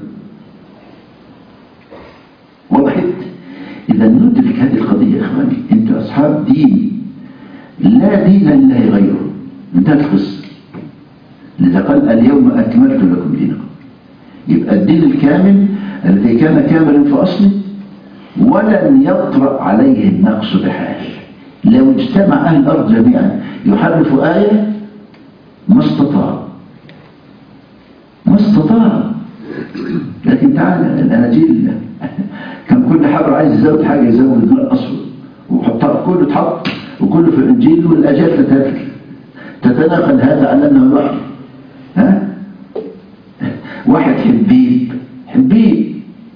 وضحت؟ إذا ندرك هذه القضية يا إخواني أنت أصحاب دين لا دين لله غيره انتهت القصة. لذا قال اليوم أكملت لكم دينكم. يبقى الدين الكامل الذي كان كاملا في أصله ولن يطرأ عليه النقص بحال. لو اجتمع أهل الأرض جميعا يحرفوا آية ما استطاع ما استطاع. لكن تعالى الأناجيل كان كل حبر عايز يزود حاجة يزود نقص وحطها، كله اتحط وكله في الإنجيل والأجيال تتاكل تتناقل هذا على أنه الوحي. ها واحد حبيب حبيب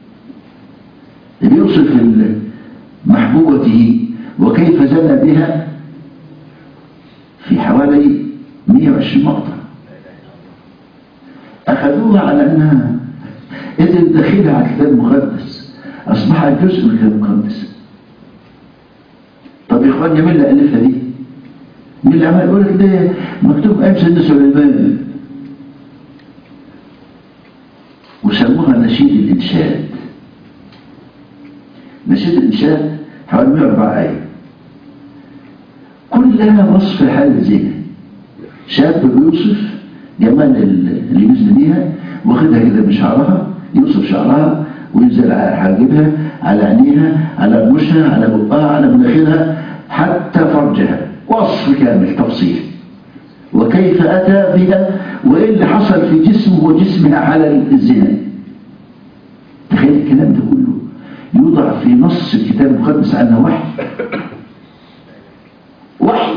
بيوصف محبوبته وكيف زن بها في حوالي مئة وعشرين مقطع. أخذوها على أنها إذا دخلها على الكتاب المقدس أصبحت جزء من الكتاب المقدس. طب يا إخواني مين اللي ألفها دي؟ مين اللي عمل يقول لك ده مكتوب أيام سيدنا سليمان؟ وسموها نشيد الإنشاد. نشيد الإنشاد حوالي مئة وأربعة آية كلها وصف حال الزنا. شاب بيوصف جمال اللي يزن بيها واخدها كده بشعرها، يوصف شعرها وينزل على حاجبها على عينيها على رموشها على بقها على مناخيرها حتى فرجها، وصف كامل تفصيل. وكيف أتى بها وإيه اللي حصل في جسمه وجسمها على الزنا. تخيل الكلام ده كله يوضع في نص الكتاب المقدس عنه وحي وحي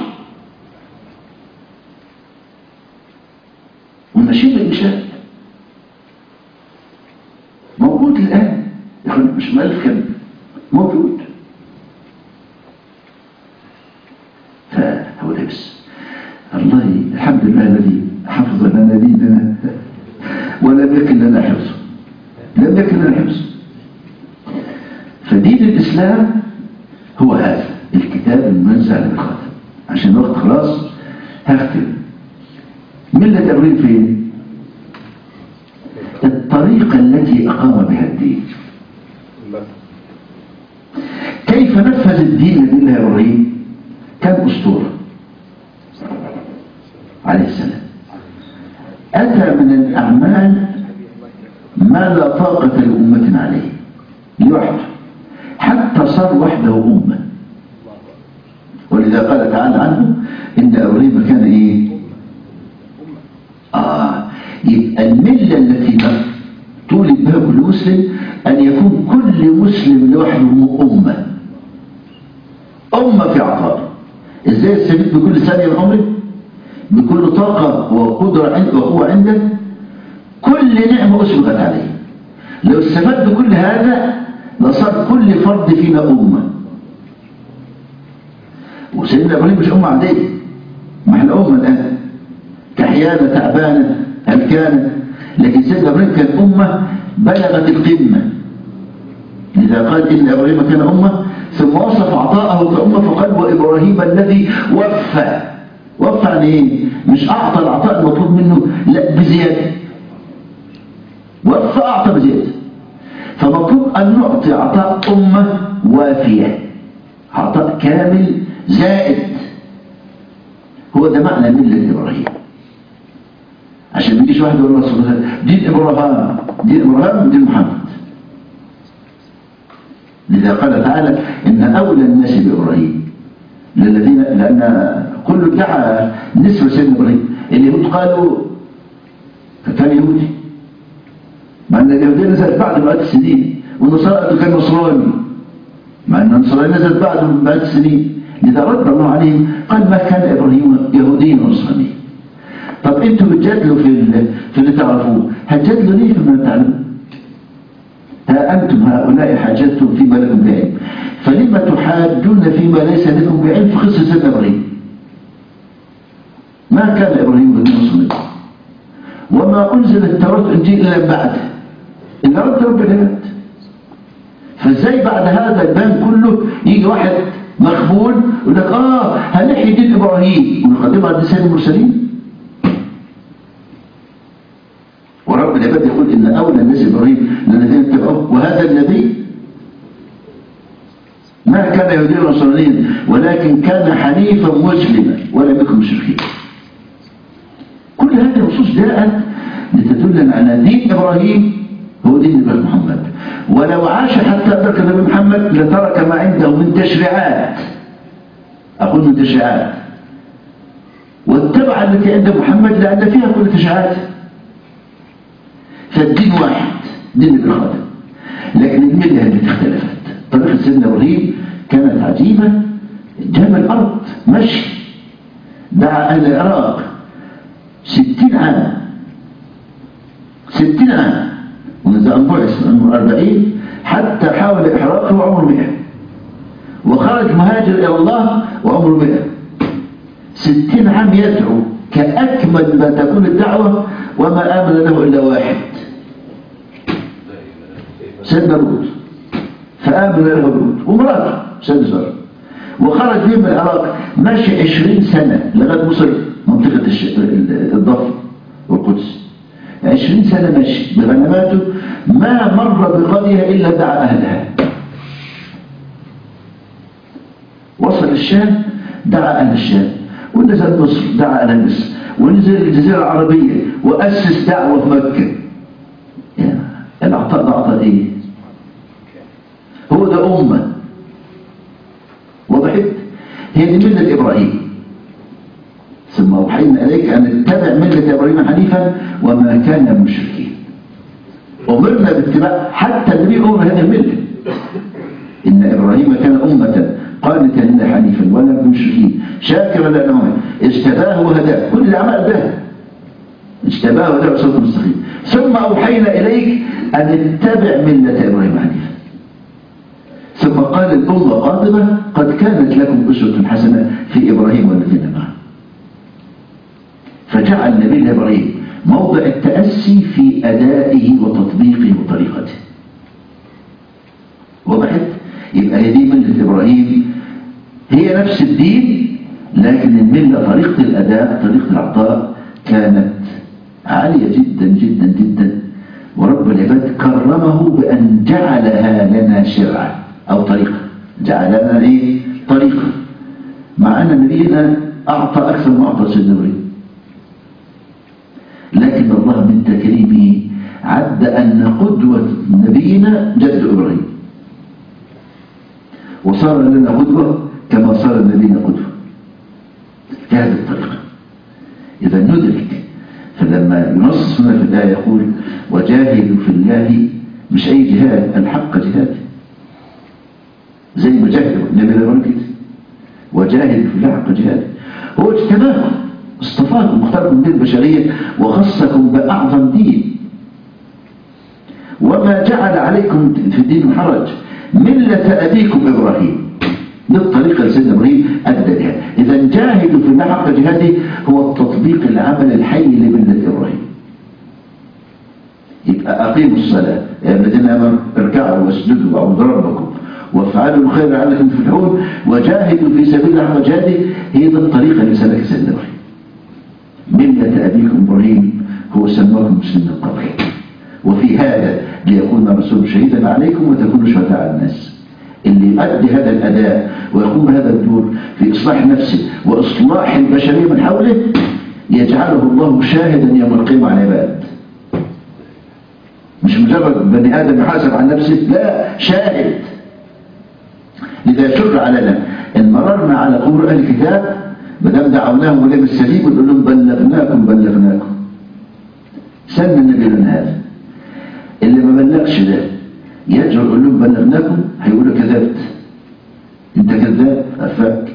والنشيد الإنشاد موجود الآن. يقول مش مالف كلمة موجود. فهو ده بس الله الحمد لله الذي حفظ لنا ديننا ولم يكن لنا حفظه لم يكن لنا حفظه. فدين الإسلام هو هذا الكتاب المنزل على الخاتم. عشان الوقت خلاص هختم. ملة إبراهيم فين؟ الطريقة التي أقام بها الدين. كيف نفذ الدين لدين إبراهيم؟ كان أسطورة عليه السلام. أتى من الأعمال ما لا طاقة لأمة عليه لوحده، حتى صار وحده أمة. ولذا قال تعالى عنه إن إبراهيم كان إيه؟ آه يبقى الملة التي تولد بها كل مسلم أن يكون كل مسلم لوحده أمة أمة في عطاء. إزاي استفيد بكل ثانية من عمرك؟ بكل طاقة وقدرة عندك وقوة عندك، كل نعمة أسبقت عليه. لو استفدت بكل هذا لصار كل فرد فينا أمة. وسيدنا إبراهيم مش أمة عادية، ما احنا أمة الآن كحيانة تعبانة هلكانة، لكن سيدنا إبراهيم كان أمة بلغت القمة. لذا قال إن إبراهيم كان أمة، ثم وصف عطاءه كأمة فقال وإبراهيم الذي وفى. وفى عن إيه؟ مش أعطى العطاء المطلوب منه، لا بزيادة. وفى أعطى بزيادة. فمطلوب أن نعطي عطاء أمة وافية، عطاء كامل زائد. هو ده معنى ملة إبراهيم. عشان ما يجيش واحد يقول الله سبحانه وتعالى دين إبراهيم دين إبراهيم دين محمد. لذا قال تعالى إن أولى الناس بإبراهيم للذين، لأن كل ادعى نسبة سيدنا إبراهيم. اليهود قالوا كان يهودي، مع أن اليهودية نزلت بعد مئات السنين، والنصارى كان نصراني مع أن النصرانية نزلت بعد مئات السنين. لذا رد الله عليهم قال ما كان إبراهيم يهوديا نصرانيا. طب أنتوا بتجادلوا في في اللي تعرفوه، هتجادلوا ليه فيما تعلمون؟ ها أنتم هؤلاء حاجتم فيما لكم بعلم، فلما تحاجون فيما ليس لكم بعلم في قصة سيدنا إبراهيم؟ ما كان إبراهيم نصرانيا، وما أنزل التوراة والإنجيل إلا بعده، إلا رد رب العباد. فإزاي بعد هذا البان كله يجي واحد مخبول يقول لك آه هنحيي دين إبراهيم ونقدمها على لسان المرسلين؟ ورب العباد يقول إن أولى الناس إبراهيم للذين اتبعوه وهذا النبي ما كان يهوديا نصرانيا ولكن كان حنيفا مسلما ولم يكن مشركين. جاءت لتدلنا على دين إبراهيم هو دين نبي محمد، ولو عاش حتى أدرك نبي محمد لترك ما عنده من تشريعات، أقول من تشريعات، واتبع التي عند محمد لأن فيها كل تشريعات. فالدين واحد، دين نبي الخاتم، لكن الملة اللي اختلفت. طريقة سيدنا إبراهيم كانت عجيبة، جاب الأرض مشي، دعا أهل العراق ستين عام ستين عام ومنذ أن بعث عمره أربعين حتى حاول إحراقه وعمره مئة، وخرج مهاجر إلى الله وعمره مئة. ستين عام يدعو كأكمل ما تكون الدعوة، وما آمن له إلا واحد، سيدنا لوط، فآمن له لوط ومراته سيدنا زر، وخرج بهم من العراق ماشي عشرين سنة لغاية مصر منطقة الضفة والقدس. عشرين سنة ماشي بغنماته، ما مر بقرية إلا دعا أهلها. وصل الشام دعا أهل الشام، ونزل مصر دعا أهل مصر، ونزل الجزيرة العربية وأسس دعوة في مكة. يعني العطاء ده عطاء إيه؟ هو ده أمة. وضحت؟ هي دي ملة إبراهيم. ثم أوحينا إليك أن اتبع ملة إبراهيم حنيفا وما كان من المشركين. أمرنا باتباع حتى النبي أمر هذه الملة. إن إبراهيم كان أمة قانتا لله حنيفا ولا من المشركين شاكرا لأنعمه اجتباه وهداه. كل الأعمال ده اجتباه وهداه صراط مستقيم. ثم أوحينا إليك أن اتبع ملة إبراهيم حنيفا. ثم قال الأمة قاطبة قد كانت لكم أسوة حسنة في إبراهيم والذين معه. فجعل نبي إبراهيم موضع التأسي في أدائه وتطبيقه وطريقته. وضحت؟ يبقى هذه ملة إبراهيم هي نفس الدين، لكن الملة طريقة الأداء طريقة العطاء كانت عالية جدا جدا جدا، ورب العباد كرمه بأن جعلها لنا شرعا أو طريقة. جعل لنا إيه؟ طريقة، مع أن نبينا أعطى أكثر ما أعطى سيدنا إبراهيم، لكن الله من تكريمه عد أن قدوة نبينا جد إبراهيم، وصار لنا قدوة كما صار نبينا قدوة في هذه الطريقة. إذا ندرك. فلما ينص هنا في الآية يقول وجاهدوا في الله، مش أي جهاد، الحق جهاد، زي ما جاهدوا النبي إبراهيم كده، وجاهدوا في الله حق جهاد. هو اجتباكم، اصطفاكم، اختاركم من البشرية وخصكم بأعظم دين، وما جعل عليكم في الدين حرج، ملة أبيكم إبراهيم. بالطريقة لسيدنا إبراهيم أدى لها. إذا جاهدوا في الله حق جهاده هو التطبيق العمل الحي لملة إبراهيم. يبقى أقيموا الصلاة يا الذين آمنوا اركعوا واسجدوا واعبدوا ربكم وافعلوا الخير لعلكم تفلحون وجاهدوا في سبيل الله حق جهاده. هي دي الطريقة اللي سلكها سيدنا إبراهيم. ملة أبيكم إبراهيم هو سماكم مسلمين قبل، وفي هذا ليكون الرسول شهيدا عليكم وتكونوا شهداء على الناس. اللي يؤدي هذا الأداء ويقوم بهذا الدور في إصلاح نفسه وإصلاح البشرية من حوله يجعله الله شاهدا يوم القيامة على العباد. مش مجرد بني آدم يحاسب عن نفسه، لا، شاهد. لذا يشر علينا إن مررنا على قبور أهل الكتاب مدام دعوناهم ولم يستجيبوا نقول لهم بلغناكم بلغناكم. سن النبي لنا هذا. اللي ما بلغش ده يرجع يقول لهم بلغناكم، هيقولوا كذبت، انت كذاب، أفاك.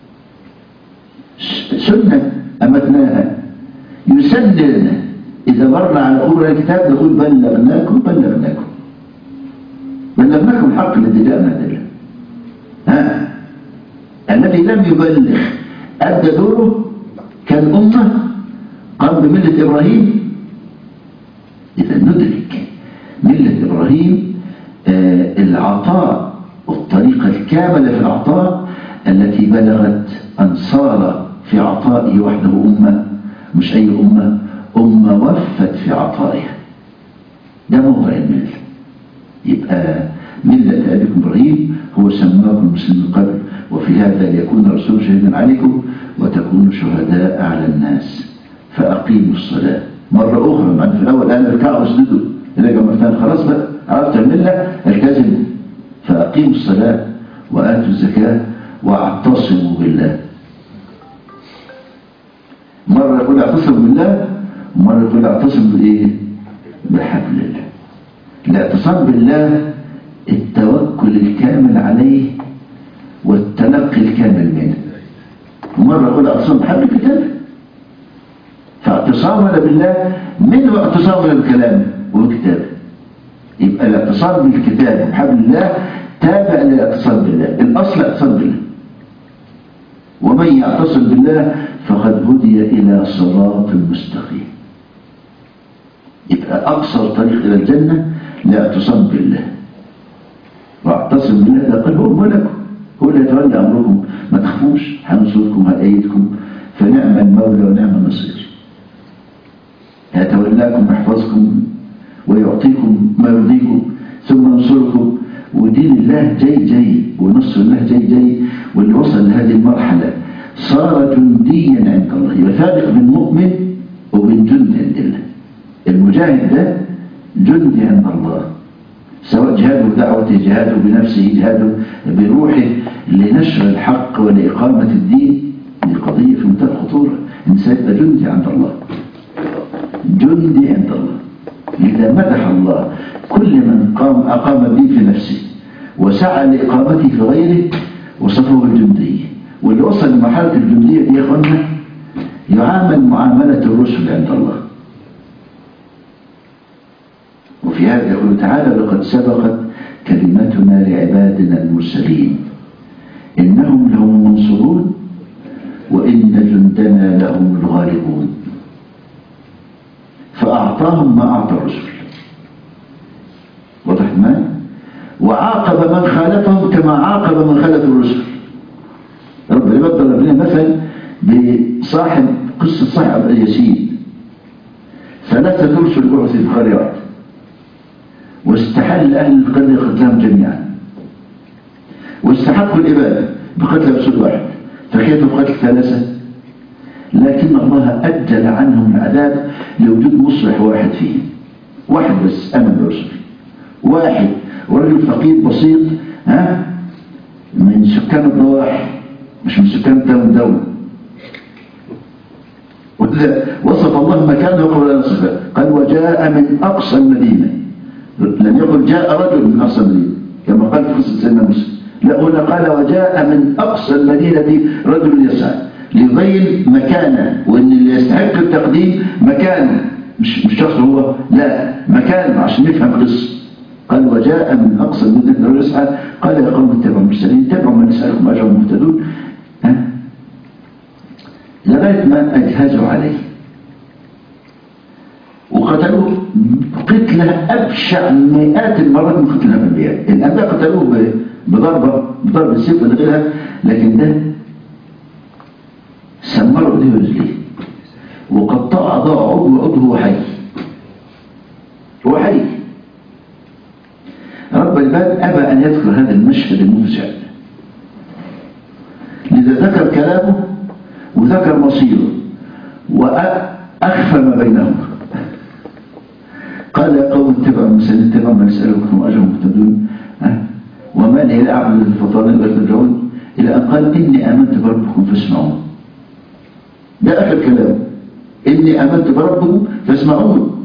سنة أمتناها يسن لنا إذا مرنا على قبور الكتاب نقول بلغناكم بلغناكم بلغناكم الحق الذي جاءنا به. ها الذي لم يبلغ أدى دوره كان أمة قام بملة إبراهيم. إذا ندرك ملة إبراهيم آه العطاء والطريقة الكاملة في العطاء التي بلغت أن صار في عطائه وحده أمة، مش أي أمة، أمة وفت في عطائها. ده موضع الملة. يبقى ملة أبيكم إبراهيم هو سماكم مسلمين قبل وفي هذا ليكون الرسول شهيدا عليكم وتكونوا شهداء على الناس. فأقيموا الصلاة مرة أخرى. بعد في الأول قال اركعوا واسجدوا، رجع مرتين خلاص بقى عرفت الملة التزموا، فأقيموا الصلاة وآتوا الزكاة واعتصموا بالله. مرة يقول اعتصموا بالله، ومرة يقول اعتصموا بإيه؟ بحبل الله. الاعتصام بالله التوكل الكامل عليه والتلقي الكامل منه. ومرة يقول اعتصام بحبل الكتاب، فاعتصامنا بالله منه اعتصامنا بكلامه وبكتابه. يبقى الاعتصام بالكتاب وبحبل الله تابع للاعتصام بالله، الاصل اعتصام بالله. ومن يعتصم بالله فقد هدي الى صراط مستقيم. يبقى اقصر طريق الى الجنه الاعتصام بالله. واعتصم بالله ده قال هو ملكه، هو اللي يتولى امركم، ما تخافوش، هنصركم هأيدكم فنعم المولى ونعم النصير. يتولاكم ويحفظكم ويعطيكم ما يرضيكم ثم ينصركم. ودين الله جاي جاي ونصر الله جاي جاي. واللي وصل لهذه المرحلة صار جنديا عند الله. يفارق بين مؤمن وبين جند عند الله. المجاهد ده جندي عند الله، سواء جهاده بدعوته، جهاده بنفسه، جهاده بروحه لنشر الحق ولإقامة الدين. دي قضية في منتهى الخطورة. إنسان يبقى جندي عند الله، جندي عند الله. إذا مدح الله كل من قام أقام الدين في نفسه وسعى لإقامته في غيره وصفه بالجندية. واللي وصل لمرحلة الجندية دي يا أخوانا يعامل معاملة الرسل عند الله. وفي هذا يقول تعالى لقد سبقت كلمتنا لعبادنا المرسلين إنهم لهم المنصورون وإن جندنا لهم الغالبون. فأعطاهم ما أعطى الرسل، واضح ما؟ وعاقب من خالفهم كما عاقب من خالف الرسل. ربنا بدل لنا مثل بصاحب قصة صاحب ياسين. ثلاثة رسل بعثوا في قرية واستحل أهل القرية قتلهم جميعا، واستحقوا الإبادة بقتل رسول واحد، فكيف بقتل ثلاثة؟ لكن الله أجل عنهم العذاب لوجود مصلح واحد فيه، واحد بس أمن برسل واحد، ورجل فقير بسيط ها من سكان الضواحي مش من سكان الدولة دولة. وإذا وصف الله مكانه قبل نصفه قال وجاء من أقصى المدينة، لم يقل جاء رجل من أقصى المدينة كما قال في قصة سيدنا موسى، لا هنا قال وجاء من أقصى المدينة رجل يسعى ليبين مكانه، وإن اللي يستحق التقديم مكانه مش مش شخص هو، لا مكانه عشان نفهم القصة. قال وجاء من أقصى المدينة رجل يسعى قال يا قوم اتبعوا المرسلين اتبعوا من يسألكم أجرا مهتدون. لغاية ما أجهزوا عليه وقتلوه قتلة أبشع مئات المرات من قتل الأنبياء. الأنبياء قتلوه بضربة بضرب السيف وغيرها، لكن ده سمروا ايديه ورجليه وقطع أعضاء عضو عضو هو حي، هو حي. رب العباد أبى أن يذكر هذا المشهد المفزع، لذا ذكر كلامه وذكر مصيره وأخفى ما بينهما. قال يا قوم اتبعوا المرسلين اتبعوا من يسألكم أجرا مهتدون وما لي لا أعبد الفطرين ولا ترجعون، إلى أن قال إني آمنت بربكم فاسمعون. ده آخر كلام، إني آمنت بربكم فاسمعون.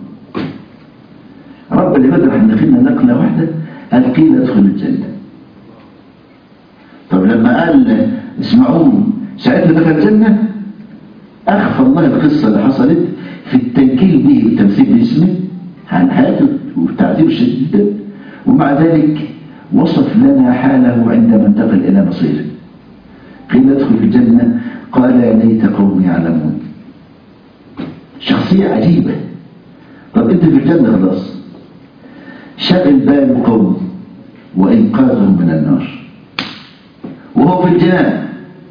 رب العباد راح نقلنا نقلة واحدة قال قيل ادخل الجنة. طب لما قال اسمعون ساعتها دخل الجنة، أخفى الله القصة اللي حصلت في التنكيل به والتمثيل باسمه عن حياته والتعذيب الشديد، ومع ذلك وصف لنا حاله عندما انتقل إلى مصيره. قيل ادخل في الجنة قال يا ليت قومي يعلمون. شخصية عجيبة. طب انت في الجنة خلاص، شغل بال قوم وإنقاذهم من النار وهو في الجنة.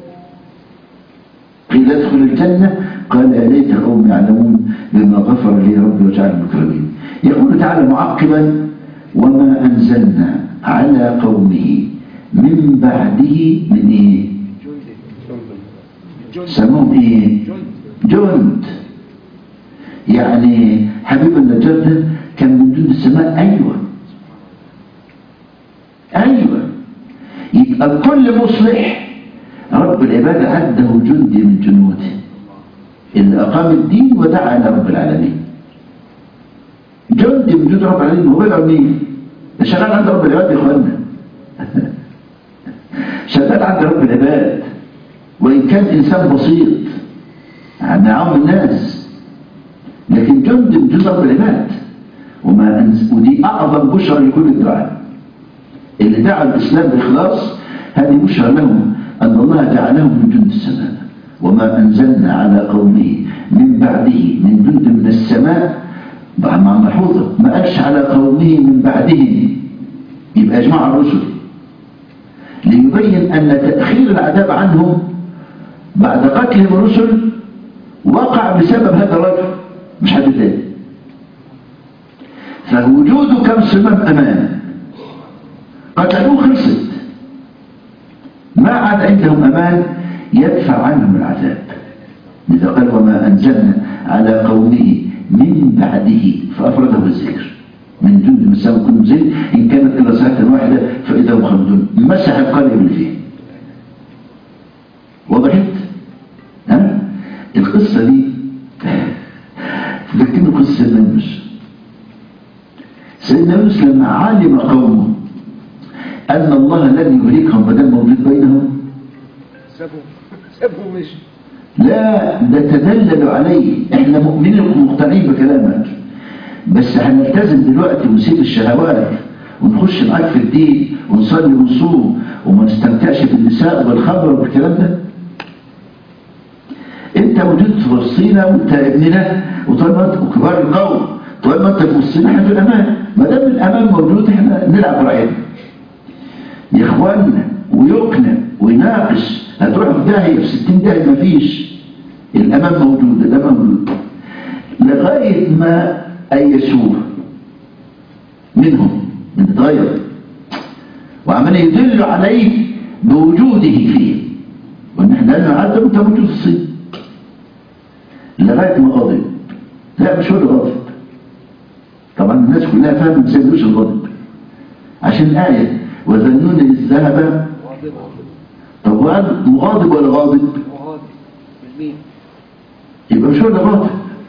قيل ادخل الجنة قال يا ليت قوم يعلمون بما غفر لي ربي وجعل مكرمين. يقول تعالى معقبا وما أنزلنا على قومه من بعده من إيه؟ سموهم إيه؟ جند. يعني حبيب النجار ده كان من جند السماء. أيوة أيوة. يبقى كل مصلح رب العباد عده جندي من جنوده اللي أقام الدين ودعا إلى رب العالمين. جندي من جند رب العالمين. هو بيدعو مين؟ ده شغال عند رب العباد يا إخوانا. شغال عند رب العباد، وإن كان إنسان بسيط عن عام الناس، لكن جند من جند رب العباد. وما أنز... ودي أعظم بشرى لكل الدعاء اللي دعا الإسلام بإخلاص. هذه بشرى لهم أن الله جعلهم من جند السماء. وما أنزلنا على قومه من بعده من جند من السماء، مع ملحوظة ما قالش على قومه من بعدهم، يبقى يجمع الرسل ليبين أن تأخير العذاب عنهم بعد قتلهم الرسل وقع بسبب هذا الرجل مش حد تاني. فوجوده كم صمام أمان، قتلوه خلصت، ما عاد عندهم أمان يدفع عنهم العذاب. لذا قال وما أنزلنا على قومه من بعده فأفرده بالذكر من جند من السماء كل زين إن كانت إلا ساعة واحدة فإذا هم خالدون. مسح القرية اللي فيه. وضحت؟ ها؟ القصة دي تذكرني قصة سيدنا يونس. سيدنا يونس لما علم قومه أن الله لن يهلكهم بدل موجود بينهم سابوا سابوا مش لا ده تدللوا عليه. احنا مؤمنين ومقتنعين بكلامك، بس هنلتزم دلوقتي ونسيب الشهوات ونخش معاك في الدين ونصلي ونصوم وما نستمتعش بالنساء والخمر والكلام ده. انت موجود في وسطينا وانت ابننا وطول ما انت وكبار القوم، طول ما انت في وسطينا احنا في الامان. ما دام الامان موجود احنا نلعب براحتنا يا اخوانا، ويقنع ويناقش. هتروح في داهيه في ستين داهيه مفيش. الامان موجود، الامان موجود لغايه ما ايسوه منهم من اتغير وعمال يدل عليه بوجوده فيه، وان احنا قلنا عدم انت موجود في الصين لغايه ما غضب. لا مش هو اللي غضب طبعا، الناس كلها فاهمه ما سيدوش الغضب عشان الايه وذنون اذ ذهب. طب هو مغاضب ولا غاضب؟ مغاضب بالمين؟ يبقى مش هو اللي غاضب.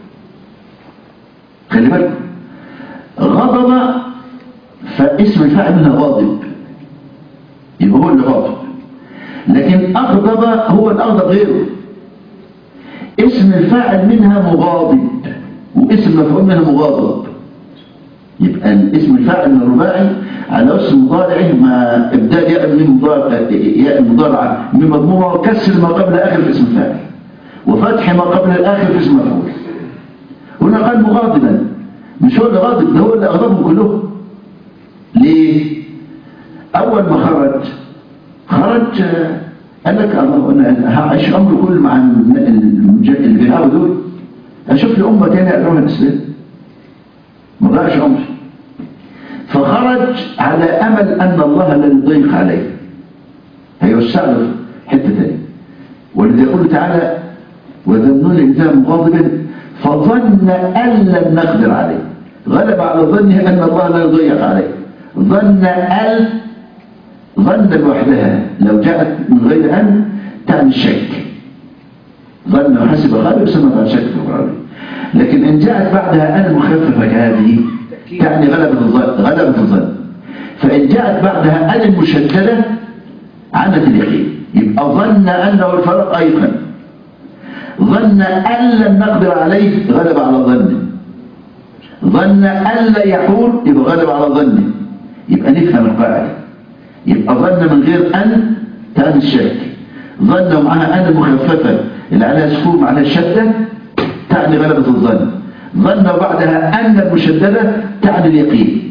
خلي بالكم غضب فاسم الفاعل منها غاضب يبقى هو اللي غاضب، لكن أغضب هو الأغضب غيره. اسم الفاعل منها مغاضب واسم المفعول منها مغاضب. يبقى اسم الفاعل من الرباعي على اسم مضارعه مع ابدال ياء من مضارع ياء المضارعه من مضمومه وكسر ما قبل اخر في اسم الفاعل وفتح ما قبل الاخر في اسم المفعول. هنا قال مغاضبا، مش هو اللي غاضب، ده هو اللي اغضبهم كلهم. ليه؟ اول ما خرج خرج قال لك انا هعيش امري كله مع البلاوه دول، اشوف لي امه ثانيه اقراها الاسلام، ما ضاعش عمري. فخرج على امل ان الله لا يضيق عليه، هيوسع له حته ثانيه. ولذا يقول تعالى وذنون الانسان مغاضبا فظن ان لن نقدر عليه، غلب على ظنه ان الله لا يضيق عليه. ظن ان ظن لوحدها لو جاءت من غير ان تعني الشك. ظن وحسب غالب سمى شك في القرآن، لكن ان جاءت بعدها ان مخففه كهذه تعني غلبة الظن غلبة الظن. فان جاءت بعدها ان المشدده عنت اليقين، يبقى ظن انه الفرق ايقن. ظن ان لن نقدر عليه غلب على ظنه. ظن ان لا يحول يبقى غلب على ظنه. يبقى نفهم القاعده. يبقى ظن من غير ان تعني الشك، ظن ومعها ان مخففه اللي عليها سكون معناها الشده تعني غلبة الظن. ظن وبعدها أن المشددة تعني اليقين.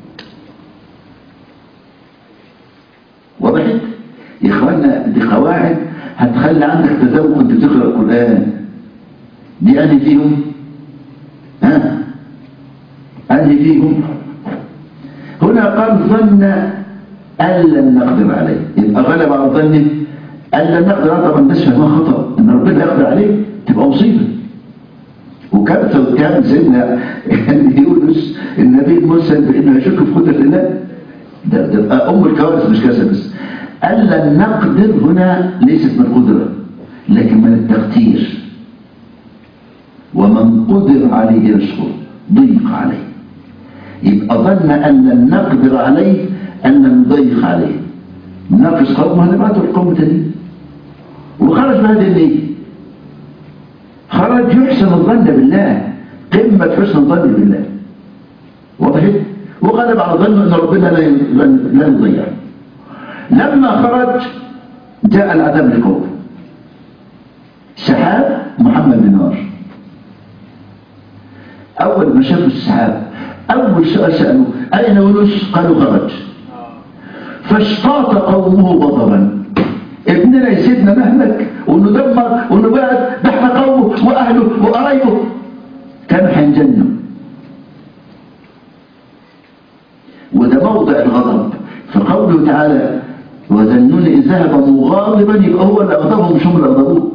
وضحت؟ يا إخوانا دي قواعد هتخلي عندك تذوق وانت بتقرأ القرآن. دي أنهي فيهم؟ ها؟ أنهي فيهم؟ هنا قال ظن أن لن نقدر عليه، يبقى غلب على ظنه أن لن نقدر عليه. طبعا الناس فهمها خطأ، إن ربنا يقدر عليه تبقى مصيبة. وكان كان سيدنا يونس النبي المرسل بانه يشك في قدره الله. ده, ده ام الكوارث مش كذا بس. قال لن نقدر هنا ليست من القدره لكن من التقدير. ومن قدر عليه رزقه ضيق عليه. يبقى ظن ان لن نقدر عليه ان نضيق عليه. ناقص قومه هنبعته القوم تاني. وخرج بهذه النية. خرج يحسن الظن بالله، قمة حسن الظن بالله. وضحت؟ وغلب على ظنه ان ربنا لا يضيع. لما خرج جاء العذاب لقومه. سحاب محمد بنار. اول ما شافوا السحاب اول سؤال سالوه اين يونس؟ قالوا خرج. فاشتاط قومه غضبا. ابننا يسيبنا مهلك وندمر ونبعد، ده احنا قومه واهله وقرايبه. كانوا هينجنوا. وده موضع الغضب. فقوله تعالى وذنون اذ ذهب مغاضبا، يبقى هو اللي اغضبهم مش هم اللي اغضبوه.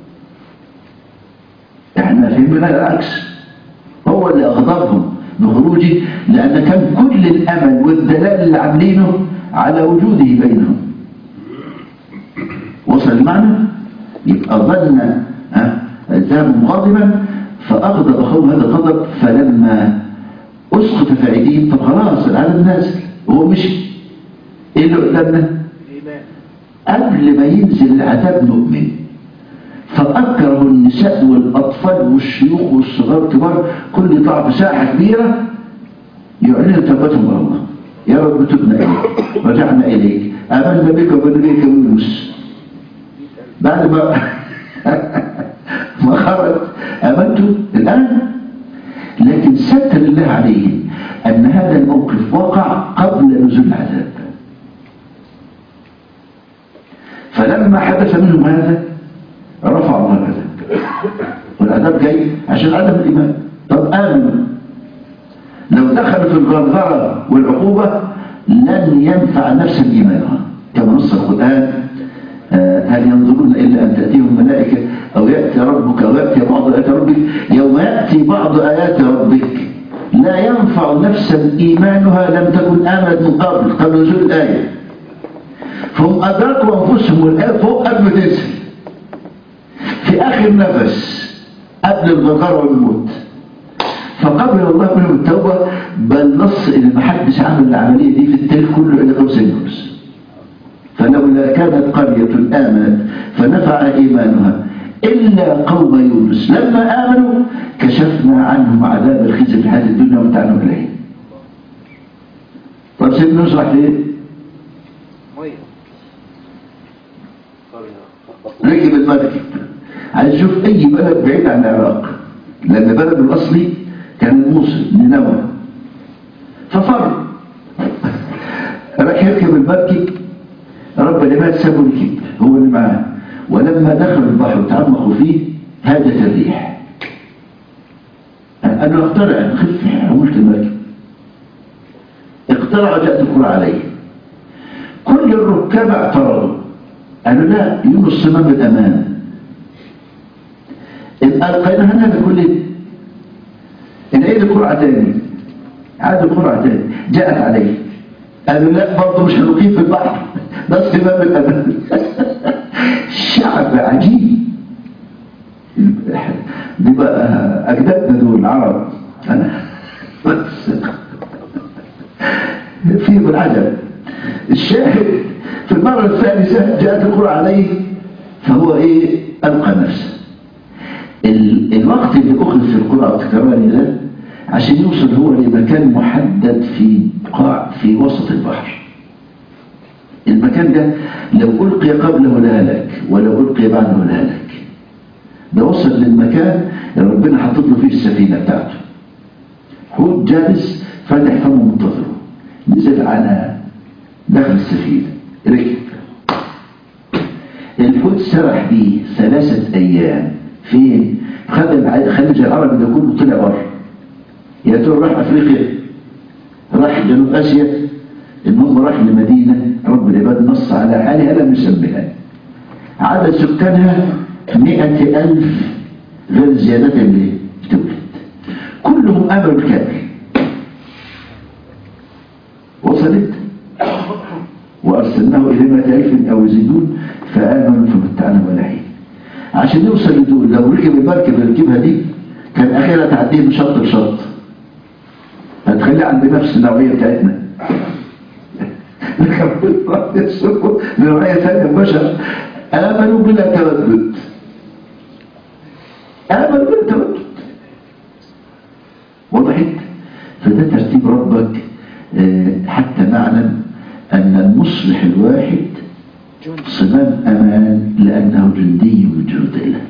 احنا فهمنا العكس، هو اللي اغضبهم بخروجه، لان كان كل الامل والدلال اللي عاملينه على وجوده بينهم. وصل المعنى؟ يبقى ظن ذهب مغاضبا فاغضب قوم هذا الغضب. فلما اسقط في ايديهم طب خلاص العالم نازل وهو مشي، ايه اللي قدامنا؟ قبل ما ينزل العذاب نؤمن. فأكره النساء والأطفال والشيوخ والصغار الكبار كل يطلع في ساحة كبيرة يعلن توبتهم إلى الله. يا رب تبنا إليك رجعنا إليك آمنا بك وبنبيك يونس. بعد ما ما خرج آمنتوا الآن. لكن ستر الله عليهم أن هذا الموقف وقع قبل نزول العذاب. فلما حدث منهم هذا رفع الله العذاب. والعذاب جاي عشان عدم الإيمان. طب آمنوا. لو دخلوا في الغرغرة والعقوبة لن ينفع نفسا إيمانها كما نص القرآن. آه هل ينظرون إلا أن تأتيهم ملائكة أو يأتي ربك أو يأتي بعض آيات ربك. يوم يأتي بعض آيات ربك لا ينفع نفسا إيمانها لم تكن آمنت من قبل قبل نزول الآية. فهم أدركوا أنفسهم والآية فوق قبل ما تنزل في آخر نفس قبل الغرغرة والموت. فقبل الله منهم التوبة. بل نص إن ما حدش عمل العملية دي في التاريخ كله إلا قوس يونس. فلولا كانت قرية آمنت فنفع إيمانها إلا قوم يونس لما آمنوا كشفنا عنهم عذاب الخزي في الحياة الدنيا ومتعنوا إليه. طب سيدنا يونس راح ليه؟ ركب المركب عايز يشوف أي بلد بعيد عن العراق، لأن بلده الأصلي كان الموصل نينوى. ففر راح يركب المركب. ربنا ما سابوا الكب هو اللي معاه. ولما دخلوا البحر وتعمقوا فيه هاجت الريح. أنا اخترع خف عملت المركب. اخترع جاءت القرى عليه. كل الركاب اعترضوا قالوا لا يونس صمام الأمان. إن ألقينا هنا بكل إن إيه القرعة تاني عاد القرعة تاني جاءت عليه. قالوا لا برضه مش هنقيم في البحر ده صمام الأمان. شعب عجيب. دي بقى أجدادنا دول العرب بس فيه العجب. الشاهد في المرة الثالثة جاءت القرعة عليه فهو إيه ألقى نفسه. ال... الوقت اللي أخذ في القرعة والتكراري ده عشان يوصل هو لمكان محدد في قاع في وسط البحر. المكان ده لو ألقي قبله لهلك ولو ألقي بعده لهلك. ده وصل للمكان اللي ربنا حطت له فيه السفينة بتاعته. حوت جالس فاتح فمه منتظره. نزل على داخل السفينة ركب. الحوت سرح بيه ثلاثة أيام. فين؟ خد الخليج العربي ده كله طلع بره. يا ترى راح أفريقيا راح جنوب آسيا. المهم راح لمدينة رب العباد نص على حالها لم يسميها. عدد سكانها مئة ألف غير زيادة اللي تولد. كلهم آمنوا بالكامل. وصلت؟ وأرسلناه إلى مئة ألف أو يزيدون فآمنوا فمتعناهم ولا حين. عشان يوصل لدول لو ركب المركب اللي ركبها دي كان أخيرا تعديه من شط لشط، هتخلي عند نفس النوعية بتاعتنا. لكن نوعية ثانية بشر آمنوا بلا تردد، آمنوا بلا تردد. وضحت؟ فده ترتيب ربك حتى نعلم أن المصلح الواحد صمام أمان لأنه جندي من جنود الله.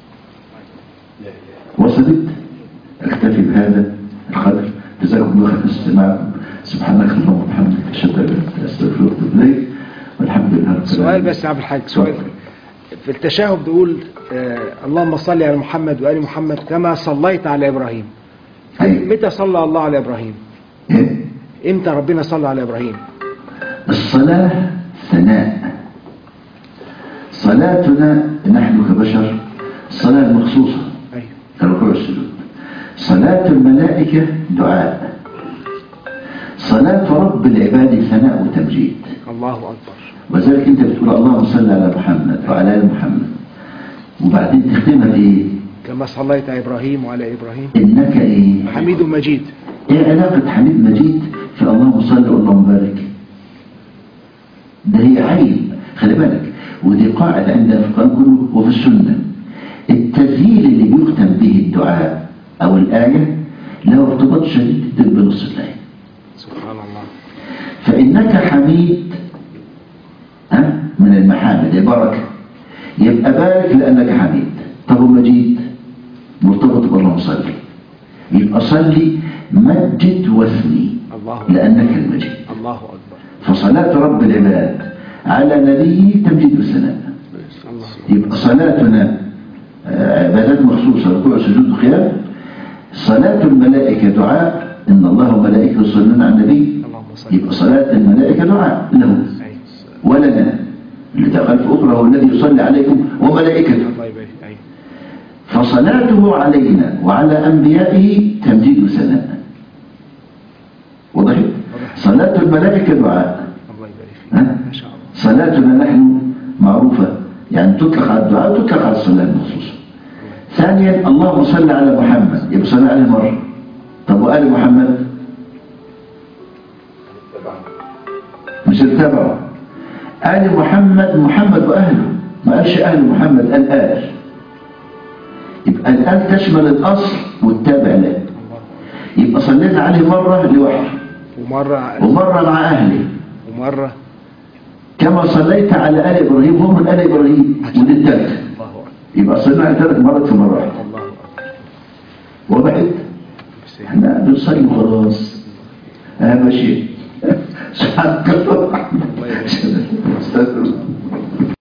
وصلت؟ أكتفي بهذا القدر. جزاكم الله خير استماعكم. سبحانك اللهم وبحمدك أشهد أن لا إله إلا أنت أستغفرك وأتوب إليك والحمد لله رب العالمين. سؤال بس يا عبد الحاج، سؤال في التشهد بيقول آه اللهم صل على محمد وآل محمد كما صليت على إبراهيم. أي. متى صلى الله على إبراهيم؟ إيه؟ إمتى ربنا صلى على إبراهيم؟ الصلاة ثناء. صلاتنا نحن كبشر الصلاة المخصوصة أيوه. الركوع والسجود. صلاة الملائكة دعاء. صلاة رب العباد ثناء وتمجيد. الله أكبر. وذلك أنت بتقول اللهم صل على محمد وعلى آل محمد وبعدين تختمها بإيه؟ كما صليت على إبراهيم وعلى إبراهيم إنك إيه؟ حميد مجيد. إيه علاقة حميد مجيد في اللهم صل واللهم بارك؟ ده هي عيب، خلي بالك، ودي قاعدة عندنا في القرآن كله وفي السنة. التسهيل اللي بيختم به الدعاء أو الآية له ارتباط شديد بنص الآية. سبحان الله. فإنك حميد ها من المحامد البركة، يبقى بارك لأنك حميد. طب ومجيد مرتبط بالله صلي، يبقى صلي مجد واثني الله لأنك المجيد. الله أكبر. فصلاة رب العباد على نبيه تمجيد والثناء. يبقى صلاتنا عبادات مخصوصة ركوع سجود وقيام. صلاة الملائكة دعاء إن الله وملائكته يصلون على النبي، يبقى صلاة الملائكة دعاء له ولنا اللي دخل في أخرى هو الذي يصلي عليكم وملائكته. فصلاته علينا وعلى أنبيائه تمجيد وثناء. وضحت؟ صلاة الملائكة دعاء. صلاتنا نحن معروفة يعني تطلق على الدعاء وتطلق على الصلاة المخصوصة. ثانيا اللهم صل على محمد يبقى صلى عليه مرة. طب وآل محمد مش التبعه. آل محمد محمد وأهله، ما قالش أهل محمد قال آل. يبقى الآل تشمل الأصل والتابع له. يبقى صلينا عليه مرة لوحده ومرة ومرة مع أهله ومرة كما صليت على آل إبراهيم هم من آل إبراهيم ودي الثالثة. يبقى صلينا على ثلاث مرات في مرة واحدة. وبعد احنا بنصلي وخلاص أهم شيء. سبحانك اللهم وبحمدك.